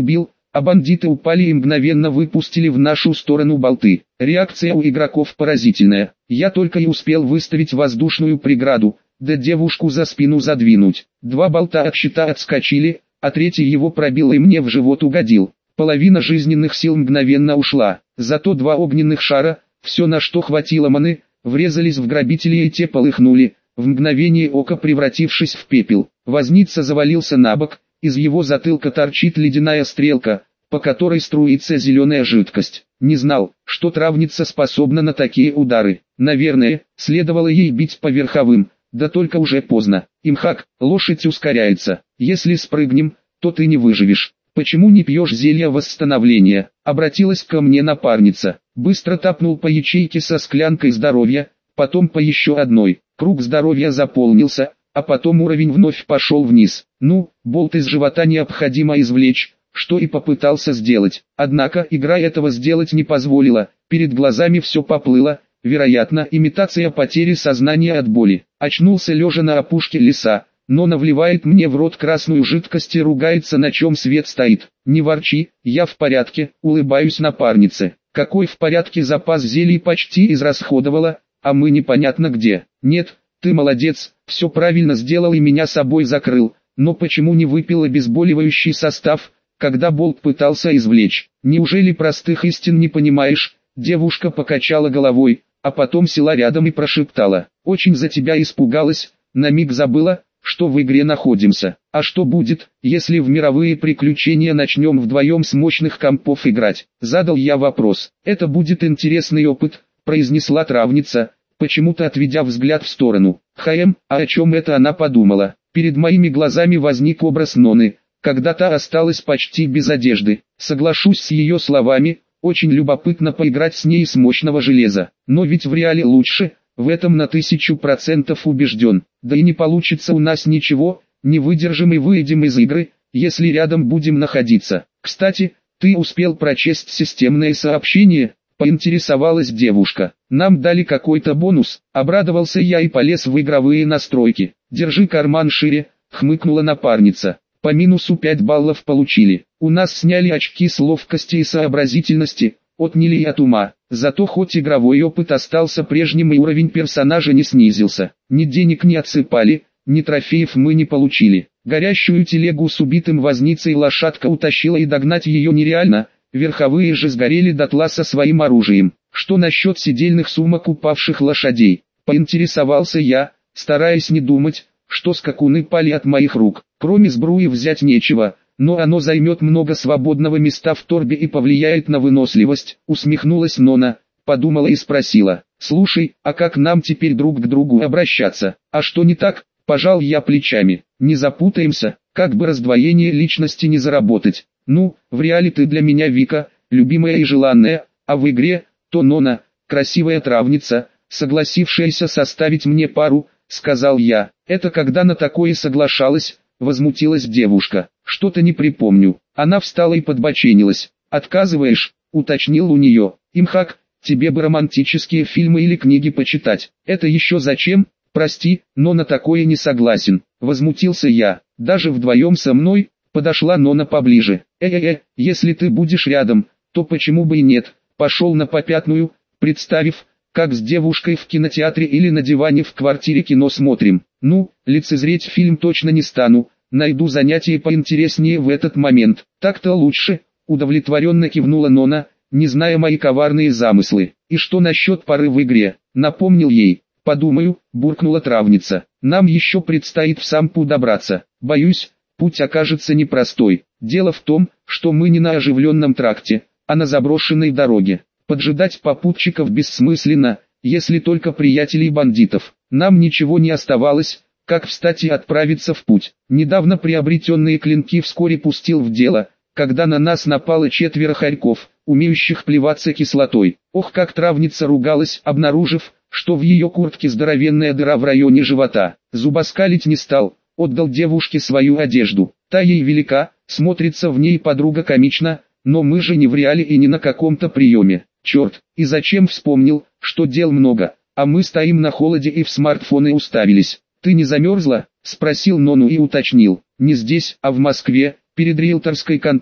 а бандиты упали и мгновенно выпустили в нашу сторону болты. Реакция у игроков поразительная. Я только и успел выставить воздушную преграду, да девушку за спину задвинуть. Два болта от щита отскочили, а третий его пробил и мне в живот угодил. Половина жизненных сил мгновенно ушла, зато два огненных шара, все на что хватило маны, врезались в грабителей и те полыхнули, в мгновение ока превратившись в пепел. Возница завалился на бок, из его затылка торчит ледяная стрелка, по которой струится зеленая жидкость. Не знал, что травница способна на такие удары. Наверное, следовало ей бить по верховым, да только уже поздно. Имхак, лошадь ускоряется, если спрыгнем, то ты не выживешь. Почему не пьешь зелья восстановления? Обратилась ко мне напарница. Быстро тапнул по ячейке со склянкой здоровья, потом по еще одной. Круг здоровья заполнился, а потом уровень вновь пошел вниз. Ну, болт из живота необходимо извлечь, что и попытался сделать. Однако игра этого сделать не позволила, перед глазами все поплыло, вероятно, имитация потери сознания от боли. Очнулся лежа на опушке леса, но навливает мне в рот красную жидкость и ругается, на чем свет стоит. Не ворчи, я в порядке, улыбаюсь напарнице. Какой в порядке, запас зелий почти израсходовала, а мы непонятно где. Нет, ты молодец, все правильно сделал и меня собой закрыл, но почему не выпил обезболивающий состав, когда болт пытался извлечь? Неужели простых истин не понимаешь? Девушка покачала головой, а потом села рядом и прошептала. Очень за тебя испугалась, на миг забыла, что в игре находимся. А что будет, если в мировые приключения начнем вдвоем с мощных компов играть? Задал я вопрос. Это будет интересный опыт, произнесла травница, почему-то отведя взгляд в сторону. Хм, а о чем это она подумала? Перед моими глазами возник образ Ноны, когда та осталась почти без одежды. Соглашусь с ее словами, очень любопытно поиграть с ней с мощного железа. Но ведь в реале лучше, в этом на тысячу процентов убежден. Да и не получится у нас ничего, не выдержим и выйдем из игры, если рядом будем находиться. Кстати, ты успел прочесть системное сообщение? Поинтересовалась девушка. Нам дали какой-то бонус, обрадовался я и полез в игровые настройки. Держи карман шире, хмыкнула напарница. По минусу пять баллов получили. У нас сняли очки с ловкости и сообразительности, отняли и от ума. Зато хоть игровой опыт остался прежним и уровень персонажа не снизился. Ни денег не отсыпали, ни трофеев мы не получили. Горящую телегу с убитым возницей лошадка утащила и догнать ее нереально, верховые же сгорели дотла со своим оружием. Что насчет сидельных сумок упавших лошадей? Поинтересовался я, стараясь не думать, что скакуны пали от моих рук. Кроме сбруи взять нечего, но оно займет много свободного места в торбе и повлияет на выносливость. Усмехнулась Нона, подумала и спросила. Слушай, а как нам теперь друг к другу обращаться? А что не так? Пожал я плечами. Не запутаемся, как бы раздвоение личности не заработать. Ну, в реале ты для меня Вика, любимая и желанная, а в игре, то Нона, красивая травница, согласившаяся составить мне пару, сказал я. Это когда на такое соглашалась, возмутилась девушка. Что-то не припомню. Она встала и подбоченилась. Отказываешь, уточнил у нее. Имхак, тебе бы романтические фильмы или книги почитать. Это еще зачем? Прости, но на такое не согласен. Возмутился я. Даже вдвоем со мной? Подошла Нона поближе. Э-э-э, если ты будешь рядом, то почему бы и нет? Пошел на попятную, представив, как с девушкой в кинотеатре или на диване в квартире кино смотрим. Ну, лицезреть фильм точно не стану, найду занятие поинтереснее в этот момент. Так-то лучше, удовлетворенно кивнула Нона, не зная мои коварные замыслы. И что насчет пары в игре? Напомнил ей. Подумаю, буркнула травница. Нам еще предстоит в Сампу добраться. Боюсь, путь окажется непростой. Дело в том, что мы не на оживленном тракте, а на заброшенной дороге. Поджидать попутчиков бессмысленно, если только приятелей бандитов. Нам ничего не оставалось, как встать и отправиться в путь. Недавно приобретенные клинки вскоре пустил в дело, когда на нас напало четверо хорьков, умеющих плеваться кислотой. Ох, как травница ругалась, обнаружив, что в ее куртке здоровенная дыра в районе живота. Зубоскалить не стал, отдал девушке свою одежду. Та ей велика, смотрится в ней подруга комично, но мы же не в реале и не на каком-то приеме. Черт, и зачем вспомнил, что дел много, а мы стоим на холоде и в смартфоны уставились. Ты не замерзла? Спросил Нону и уточнил. Не здесь, а в Москве, перед риэлторской конторой.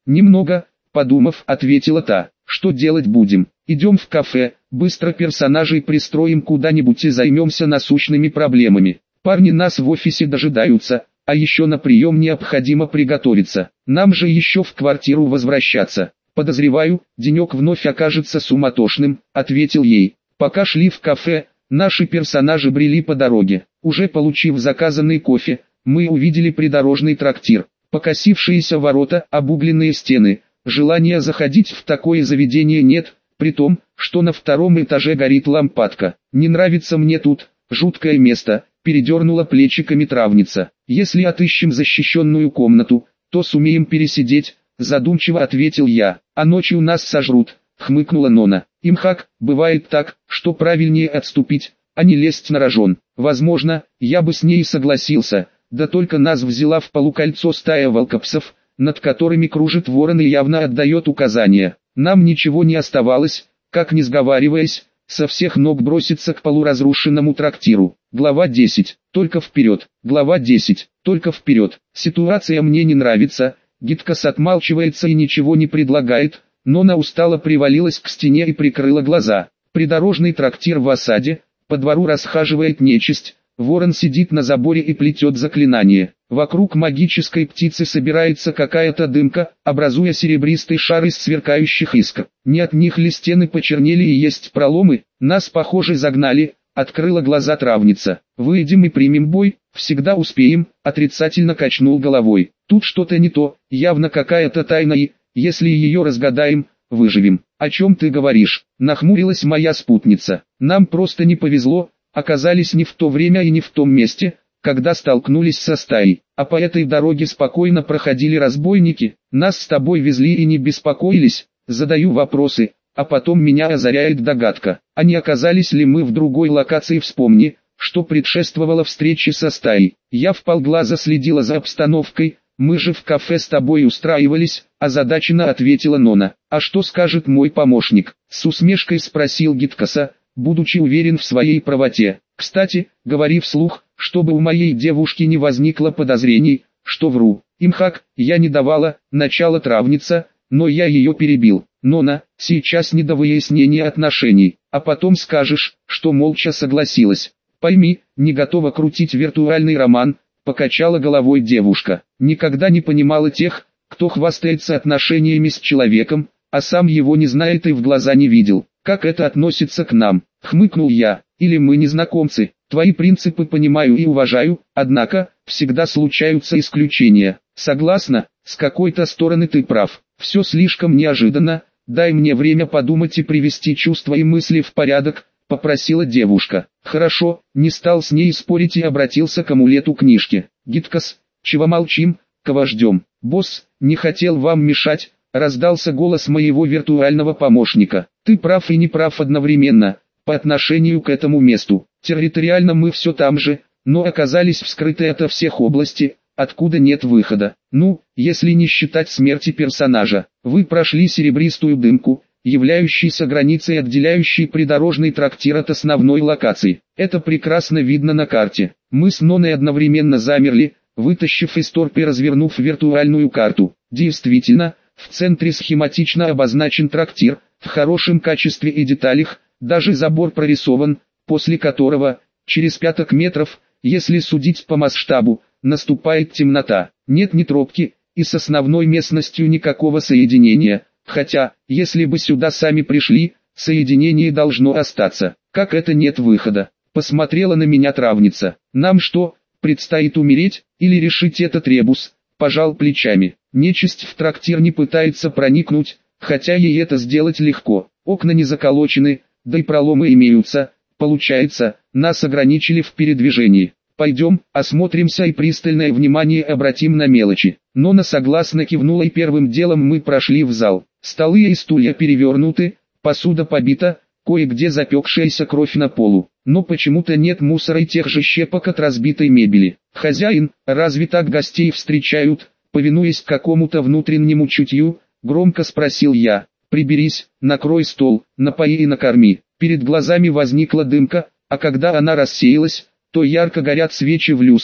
Немного, подумав, ответила та. Что делать будем? Идем в кафе, быстро персонажей пристроим куда-нибудь и займемся насущными проблемами. Парни нас в офисе дожидаются, а еще на прием необходимо приготовиться. Нам же еще в квартиру возвращаться. Подозреваю, денек вновь окажется суматошным, ответил ей. Пока шли в кафе, наши персонажи брели по дороге. Уже получив заказанный кофе, мы увидели придорожный трактир. Покосившиеся ворота, обугленные стены. Желания заходить в такое заведение нет, при том, что на втором этаже горит лампадка. Не нравится мне тут, жуткое место, передернула плечиками травница. Если отыщем защищенную комнату, то сумеем пересидеть, задумчиво ответил я. А ночью нас сожрут, хмыкнула Нона. Имхак, бывает так, что правильнее отступить, а не лезть на рожон. Возможно, я бы с ней согласился, да только нас взяла в полукольцо стая волкопсов, над которыми кружит ворон и явно отдает указания. Нам ничего не оставалось, как не сговариваясь, со всех ног броситься к полуразрушенному трактиру. Глава десять. Только вперед. Глава десять. Только вперед. Ситуация мне не нравится. Гиткас отмалчивается и ничего не предлагает, но она устало привалилась к стене и прикрыла глаза. Придорожный трактир в осаде, по двору расхаживает нечисть. Ворон сидит на заборе и плетет заклинание. Вокруг магической птицы собирается какая-то дымка, образуя серебристый шар из сверкающих искр. Не от них ли стены почернели и есть проломы? Нас, похоже, загнали, открыла глаза травница. Выйдем и примем бой, всегда успеем, отрицательно качнул головой. Тут что-то не то, явно какая-то тайна и, если ее разгадаем, выживем. О чем ты говоришь? Нахмурилась моя спутница. Нам просто не повезло. Оказались не в то время и не в том месте, когда столкнулись со стаей, а по этой дороге спокойно проходили разбойники, нас с тобой везли и не беспокоились, задаю вопросы, а потом меня озаряет догадка, а не оказались ли мы в другой локации? Вспомни, что предшествовало встрече со стаей. Я вполглаза следила за обстановкой, мы же в кафе с тобой устраивались, озадаченно ответила Нона. А что скажет мой помощник? С усмешкой спросил Гиткаса, будучи уверен в своей правоте. Кстати, говори вслух, чтобы у моей девушки не возникло подозрений, что вру. Имхак, я не давала, начало травница, но я ее перебил. Нона, сейчас не до выяснения отношений, а потом скажешь, что молча согласилась. Пойми, не готова крутить виртуальный роман, покачала головой девушка. Никогда не понимала тех, кто хвастается отношениями с человеком, а сам его не знает и в глаза не видел. Как это относится к нам? Хмыкнул я. Или мы незнакомцы? Твои принципы понимаю и уважаю, однако, всегда случаются исключения. Согласна, с какой-то стороны ты прав. Все слишком неожиданно, дай мне время подумать и привести чувства и мысли в порядок, попросила девушка. Хорошо, не стал с ней спорить и обратился к амулету книжки. Гиткас, чего молчим, кого ждем? Босс, не хотел вам мешать, раздался голос моего виртуального помощника. Ты прав и не прав одновременно, по отношению к этому месту. Территориально мы все там же, но оказались вскрыты ото всех области, откуда нет выхода. Ну, если не считать смерти персонажа. Вы прошли серебристую дымку, являющейся границей, отделяющей придорожный трактир от основной локации. Это прекрасно видно на карте. Мы с Ноной одновременно замерли, вытащив из торпи и развернув виртуальную карту. Действительно, в центре схематично обозначен трактир, в хорошем качестве и деталях, даже забор прорисован, после которого, через пяток метров, если судить по масштабу, наступает темнота. Нет ни тропки, и с основной местностью никакого соединения, хотя, если бы сюда сами пришли, соединение должно остаться. Как это нет выхода? Посмотрела на меня травница. Нам что, предстоит умереть, или решить этот ребус? Пожал плечами. Нечисть в трактир не пытается проникнуть, хотя ей это сделать легко. Окна не заколочены, да и проломы имеются. Получается, нас ограничили в передвижении. Пойдем, осмотримся и пристальное внимание обратим на мелочи. Нона согласно кивнула и первым делом мы прошли в зал. Столы и стулья перевернуты, посуда побита, кое-где запекшаяся кровь на полу. Но почему-то нет мусора и тех же щепок от разбитой мебели. Хозяин, разве так гостей встречают? Повинуясь какому-то внутреннему чутью, громко спросил я. Приберись, накрой стол, напои и накорми. Перед глазами возникла дымка, а когда она рассеялась, то ярко горят свечи в люстре,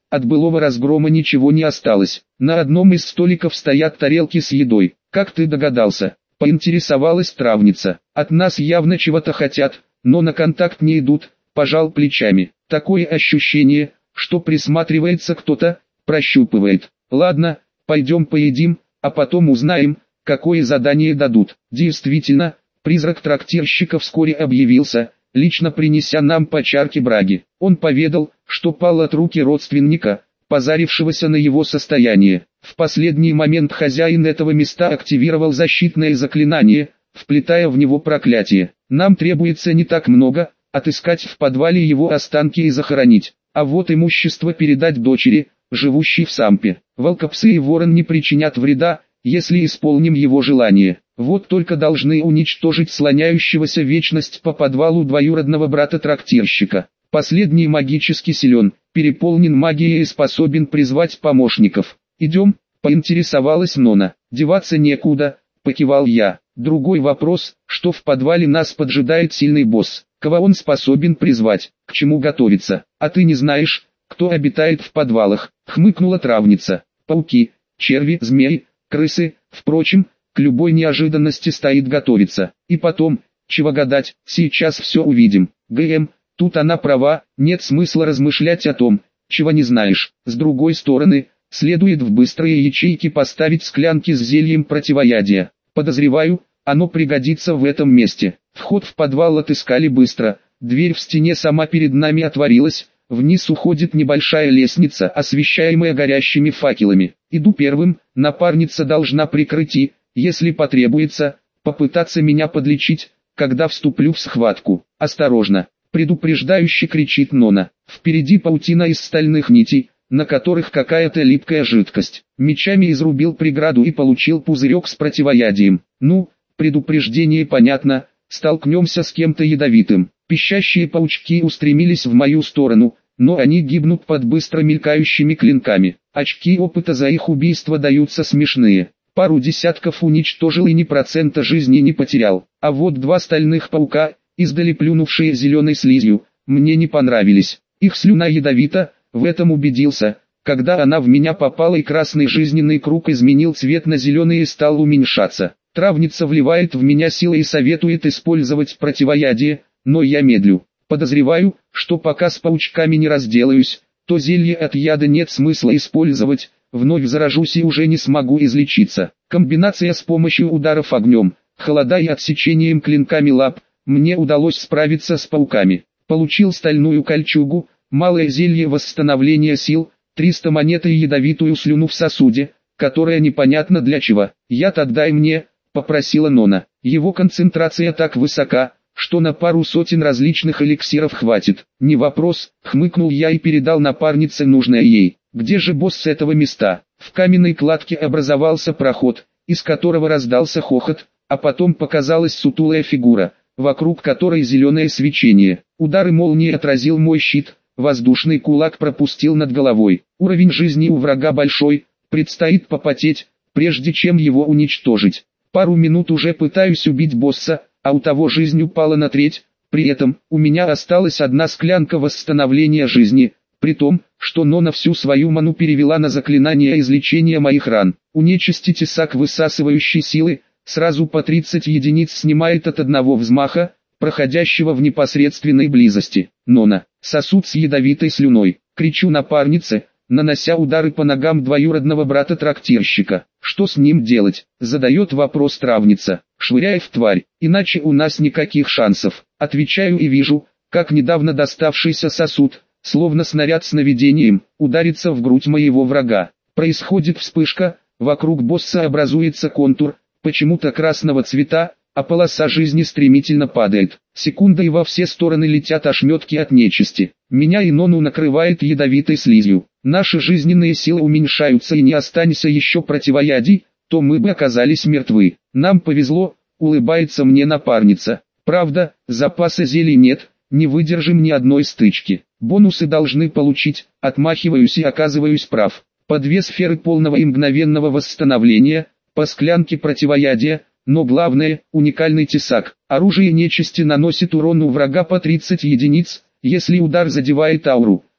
от былого разгрома ничего не осталось. На одном из столиков стоят тарелки с едой. Как ты догадался? Поинтересовалась травница. От нас явно чего-то хотят, но на контакт не идут, пожал плечами. Такое ощущение, что присматривается кто-то, прощупывает. Ладно, пойдем поедим, а потом узнаем, какое задание дадут. Действительно, призрак трактирщика вскоре объявился, лично принеся нам по чарке браги. Он поведал, что пал от руки родственника, позарившегося на его состояние. В последний момент хозяин этого места активировал защитное заклинание, вплетая в него проклятие. Нам требуется не так много, отыскать в подвале его останки и захоронить, а вот имущество передать дочери, живущей в Сампе. Волкопсы и ворон не причинят вреда, если исполним его желание. Вот только должны уничтожить слоняющегося вечность по подвалу двоюродного брата трактирщика. Последний магически силен, переполнен магией и способен призвать помощников. «Идем?» – поинтересовалась Нона. «Деваться некуда», – покивал я. Другой вопрос, что в подвале нас поджидает сильный босс. Кого он способен призвать, к чему готовиться? А ты не знаешь, кто обитает в подвалах? Хмыкнула травница. Пауки, черви, змеи, крысы, впрочем, к любой неожиданности стоит готовиться. И потом, чего гадать, сейчас все увидим. ГМ, тут она права, нет смысла размышлять о том, чего не знаешь. С другой стороны, следует в быстрые ячейки поставить склянки с зельем противоядия. Подозреваю, оно пригодится в этом месте. Вход в подвал отыскали быстро, дверь в стене сама перед нами отворилась, вниз уходит небольшая лестница, освещаемая горящими факелами. Иду первым, напарница должна прикрыть и, если потребуется, попытаться меня подлечить, когда вступлю в схватку. Осторожно, предупреждающе кричит Нона. Впереди паутина из стальных нитей, на которых какая-то липкая жидкость. Мечами изрубил преграду и получил пузырек с противоядием. Ну, предупреждение понятно, столкнемся с кем-то ядовитым. Пищащие паучки устремились в мою сторону, но они гибнут под быстро мелькающими клинками. Очки опыта за их убийство даются смешные. Пару десятков уничтожил и ни процента жизни не потерял. А вот два стальных паука, издали плюнувшие зеленой слизью, мне не понравились. Их слюна ядовита, в этом убедился, когда она в меня попала и красный жизненный круг изменил цвет на зеленый и стал уменьшаться. Травница вливает в меня силы и советует использовать противоядие, но я медлю. Подозреваю, что пока с паучками не разделаюсь, то зелье от яда нет смысла использовать, вновь заражусь и уже не смогу излечиться. Комбинация с помощью ударов огнем, холода и отсечением клинками лап, мне удалось справиться с пауками. Получил стальную кольчугу, малое зелье восстановления сил, триста монет и ядовитую слюну в сосуде, которая непонятно для чего. «Яд отдай мне», — попросила Нона. Его концентрация так высока, что на пару сотен различных эликсиров хватит. «Не вопрос», — хмыкнул я и передал напарнице нужное ей. «Где же босс этого места?» В каменной кладке образовался проход, из которого раздался хохот, а потом показалась сутулая фигура, вокруг которой зеленое свечение. Удары молнии отразил мой щит, воздушный кулак пропустил над головой. Уровень жизни у врага большой, предстоит попотеть, прежде чем его уничтожить. Пару минут уже пытаюсь убить босса, а у того жизнь упала на треть, при этом у меня осталась одна склянка восстановления жизни, при том, что Нона всю свою ману перевела на заклинание излечения моих ран. У нечисти тесак высасывающей силы, сразу по тридцать единиц снимает от одного взмаха, проходящего в непосредственной близости. Нона, сосуд с ядовитой слюной, кричу напарнице, нанося удары по ногам двоюродного брата трактирщика. Что с ним делать? Задает вопрос травница. Швыряй в тварь, иначе у нас никаких шансов. Отвечаю и вижу, как недавно доставшийся сосуд, словно снаряд с наведением, ударится в грудь моего врага. Происходит вспышка, вокруг босса образуется контур, почему-то красного цвета, а полоса жизни стремительно падает. Секунда и во все стороны летят ошметки от нечисти. Меня и Нону накрывает ядовитой слизью. Наши жизненные силы уменьшаются, и не останься еще противоядий, то мы бы оказались мертвы. Нам повезло, улыбается мне напарница. Правда, запаса зелий нет, не выдержим ни одной стычки. Бонусы должны получить, отмахиваюсь и оказываюсь прав. По две сферы полного и мгновенного восстановления, по склянке противоядия, но главное, уникальный тесак. Оружие нечисти наносит урон у врага по тридцать единиц, если удар задевает ауру,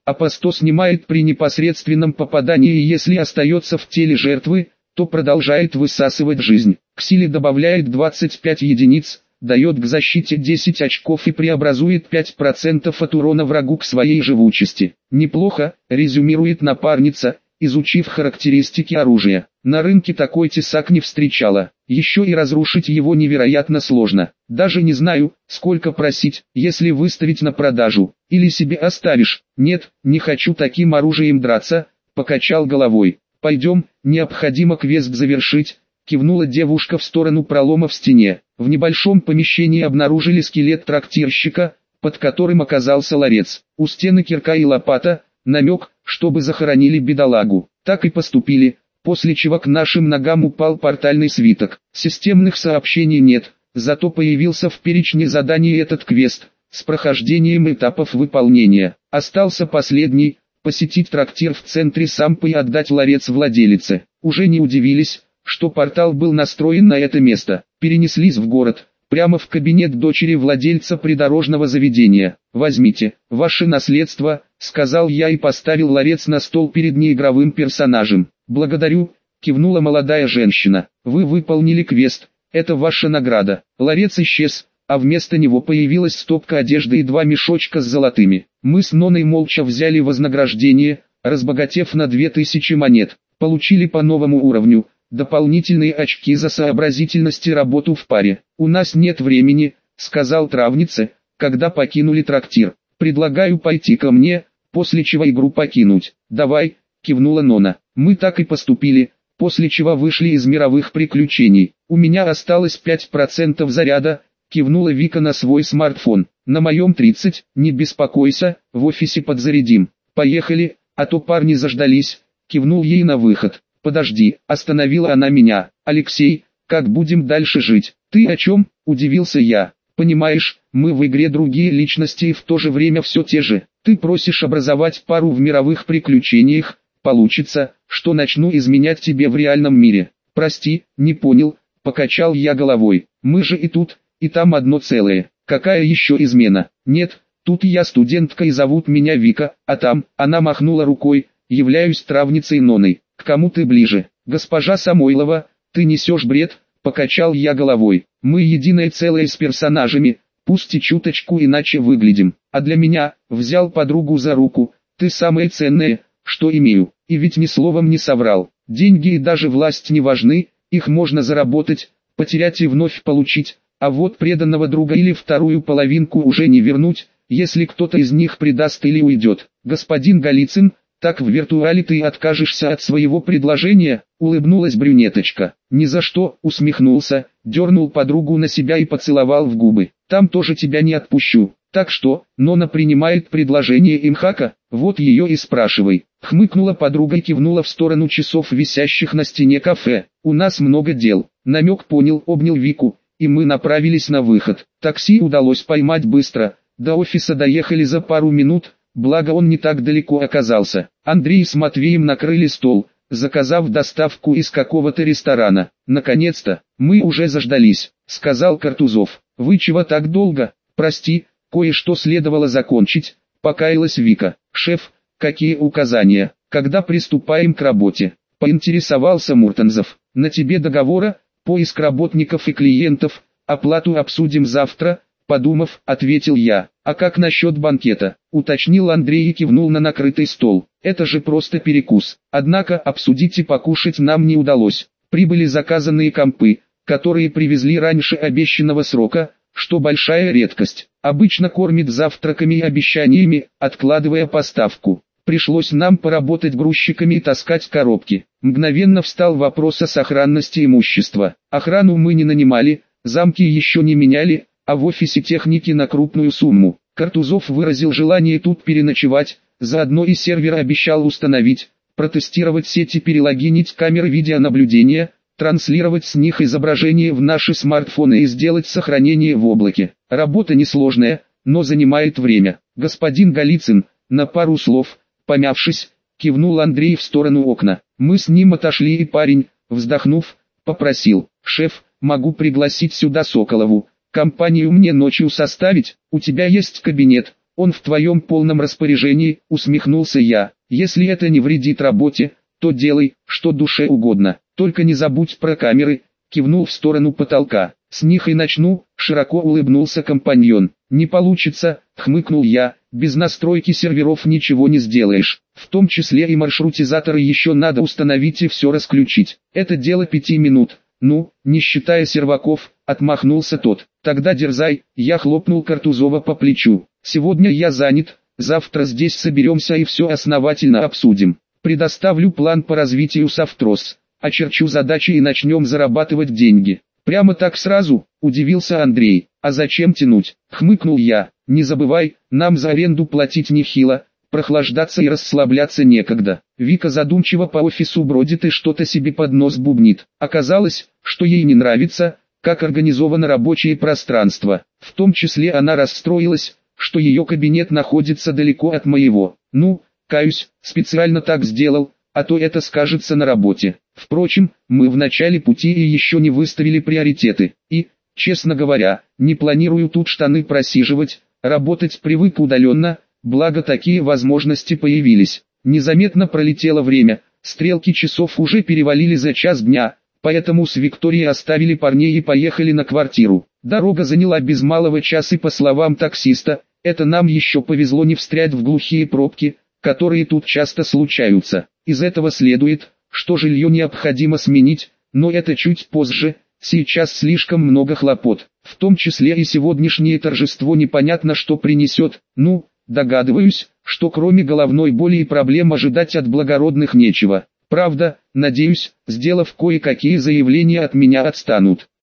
а по сто снимает при непосредственном попадании, и если остается в теле жертвы, то продолжает высасывать жизнь. К силе добавляет двадцать пять единиц, дает к защите десять очков и преобразует пять процентов от урона врагу к своей живучести. Неплохо, резюмирует напарница, изучив характеристики оружия. На рынке такой тесак не встречала. Еще и разрушить его невероятно сложно. Даже не знаю, сколько просить, если выставить на продажу. Или себе оставишь. Нет, не хочу таким оружием драться, покачал головой. Пойдем, необходимо квест завершить. Кивнула девушка в сторону пролома в стене. В небольшом помещении обнаружили скелет трактирщика, под которым оказался ларец. У стены кирка и лопата, намек, чтобы захоронили бедолагу. Так и поступили, после чего к нашим ногам упал портальный свиток. Системных сообщений нет, зато появился в перечне заданий этот квест, с прохождением этапов выполнения. Остался последний, посетить трактир в центре Сампы и отдать ларец владелице. Уже не удивились, что портал был настроен на это место. Перенеслись в город, прямо в кабинет дочери владельца придорожного заведения. «Возьмите, ваше наследство», — сказал я и поставил ларец на стол перед неигровым персонажем. «Благодарю», — кивнула молодая женщина. «Вы выполнили квест, это ваша награда». Ларец исчез, а вместо него появилась стопка одежды и два мешочка с золотыми. Мы с Ноной молча взяли вознаграждение, разбогатев на две тысячи монет. Получили по новому уровню дополнительные очки за сообразительность и работу в паре. «У нас нет времени», — сказал травнице, когда покинули трактир. «Предлагаю пойти ко мне, после чего игру покинуть». «Давай», — кивнула Нона. Мы так и поступили, после чего вышли из мировых приключений. «У меня осталось пять процентов заряда», — кивнула Вика на свой смартфон. «На моем тридцать, не беспокойся, в офисе подзарядим». «Поехали, а то парни заждались», — кивнул ей на выход. «Подожди», — остановила она меня. «Алексей, как будем дальше жить?» «Ты о чем?» — удивился я. «Понимаешь, мы в игре другие личности и в то же время все те же. Ты просишь образовать пару в мировых приключениях, получится, что начну изменять тебе в реальном мире». «Прости, не понял», — покачал я головой. «Мы же и тут, и там одно целое. Какая еще измена?» «Нет, тут я студентка и зовут меня Вика, а там», — она махнула рукой, — «являюсь травницей Ноной». «К кому ты ближе?» «Госпожа Самойлова, ты несешь бред», — покачал я головой. «Мы единое целое с персонажами, пусть и чуточку иначе выглядим. А для меня», — взял подругу за руку, — «ты самое ценное, что имею». И ведь ни словом не соврал. Деньги и даже власть не важны, их можно заработать, потерять и вновь получить, а вот преданного друга или вторую половинку уже не вернуть, если кто-то из них предаст или уйдет. «Господин Голицын, так в виртуале ты откажешься от своего предложения?» — улыбнулась брюнеточка. «Ни за что», — усмехнулся, дернул подругу на себя и поцеловал в губы. «Там тоже тебя не отпущу. Так что, Нона принимает предложение Имхака, вот ее и спрашивай». Хмыкнула подруга и кивнула в сторону часов, висящих на стене кафе. «У нас много дел». Намек понял, обнял Вику, и мы направились на выход. Такси удалось поймать быстро, до офиса доехали за пару минут. Благо он не так далеко оказался. Андрей с Матвеем накрыли стол, заказав доставку из какого-то ресторана. «Наконец-то, мы уже заждались», — сказал Картузов. «Вы чего так долго?» «Прости, кое-что следовало закончить», — покаялась Вика. «Шеф, какие указания, когда приступаем к работе?» — поинтересовался Муртанзов. «На тебе договора, поиск работников и клиентов, оплату обсудим завтра», — подумав, ответил я. «А как насчет банкета?» — уточнил Андрей и кивнул на накрытый стол. «Это же просто перекус. Однако обсудить и покушать нам не удалось. Прибыли заказанные компы, которые привезли раньше обещанного срока, что большая редкость. Обычно кормит завтраками и обещаниями, откладывая поставку. Пришлось нам поработать грузчиками и таскать коробки. Мгновенно встал вопрос о сохранности имущества. Охрану мы не нанимали, замки еще не меняли, а в офисе техники на крупную сумму. Картузов выразил желание тут переночевать, заодно и сервер обещал установить, протестировать сети, перелогинить камеры видеонаблюдения, транслировать с них изображения в наши смартфоны и сделать сохранение в облаке. Работа несложная, но занимает время. «Господин Голицын, на пару слов», помявшись, кивнул Андрей в сторону окна. Мы с ним отошли, и парень, вздохнув, попросил: «Шеф, могу пригласить сюда Соколову. Компанию мне ночью составить? У тебя есть кабинет?» Он в твоем полном распоряжении, усмехнулся я. Если это не вредит работе, то делай, что душе угодно. Только не забудь про камеры, кивнул в сторону потолка. С них и начну, широко улыбнулся компаньон. Не получится, хмыкнул я, без настройки серверов ничего не сделаешь. В том числе и маршрутизаторы еще надо установить и все расключить. Это дело пяти минут. Ну, не считая серваков, отмахнулся тот. Тогда дерзай, я хлопнул Картузова по плечу. Сегодня я занят, завтра здесь соберемся и все основательно обсудим. Предоставлю план по развитию Софтрос, очерчу задачи и начнем зарабатывать деньги. Прямо так сразу, удивился Андрей. А зачем тянуть? Хмыкнул я. Не забывай, нам за аренду платить нехило, прохлаждаться и расслабляться некогда. Вика задумчиво по офису бродит и что-то себе под нос бубнит. Оказалось, что ей не нравится, как организовано рабочее пространство. В том числе она расстроилась, что ее кабинет находится далеко от моего. Ну, каюсь, специально так сделал, а то это скажется на работе. Впрочем, мы в начале пути и еще не выставили приоритеты. И, честно говоря, не планирую тут штаны просиживать, работать привык удаленно, благо такие возможности появились. Незаметно пролетело время, стрелки часов уже перевалили за час дня, поэтому с Викторией оставили парней и поехали на квартиру. Дорога заняла без малого час и, по словам таксиста, это нам еще повезло не встрять в глухие пробки, которые тут часто случаются. Из этого следует, что жилье необходимо сменить, но это чуть позже, сейчас слишком много хлопот. В том числе и сегодняшнее торжество непонятно что принесет. Ну, догадываюсь, что кроме головной боли и проблем ожидать от благородных нечего. Правда, надеюсь, сделав кое-какие заявления от меня отстанут.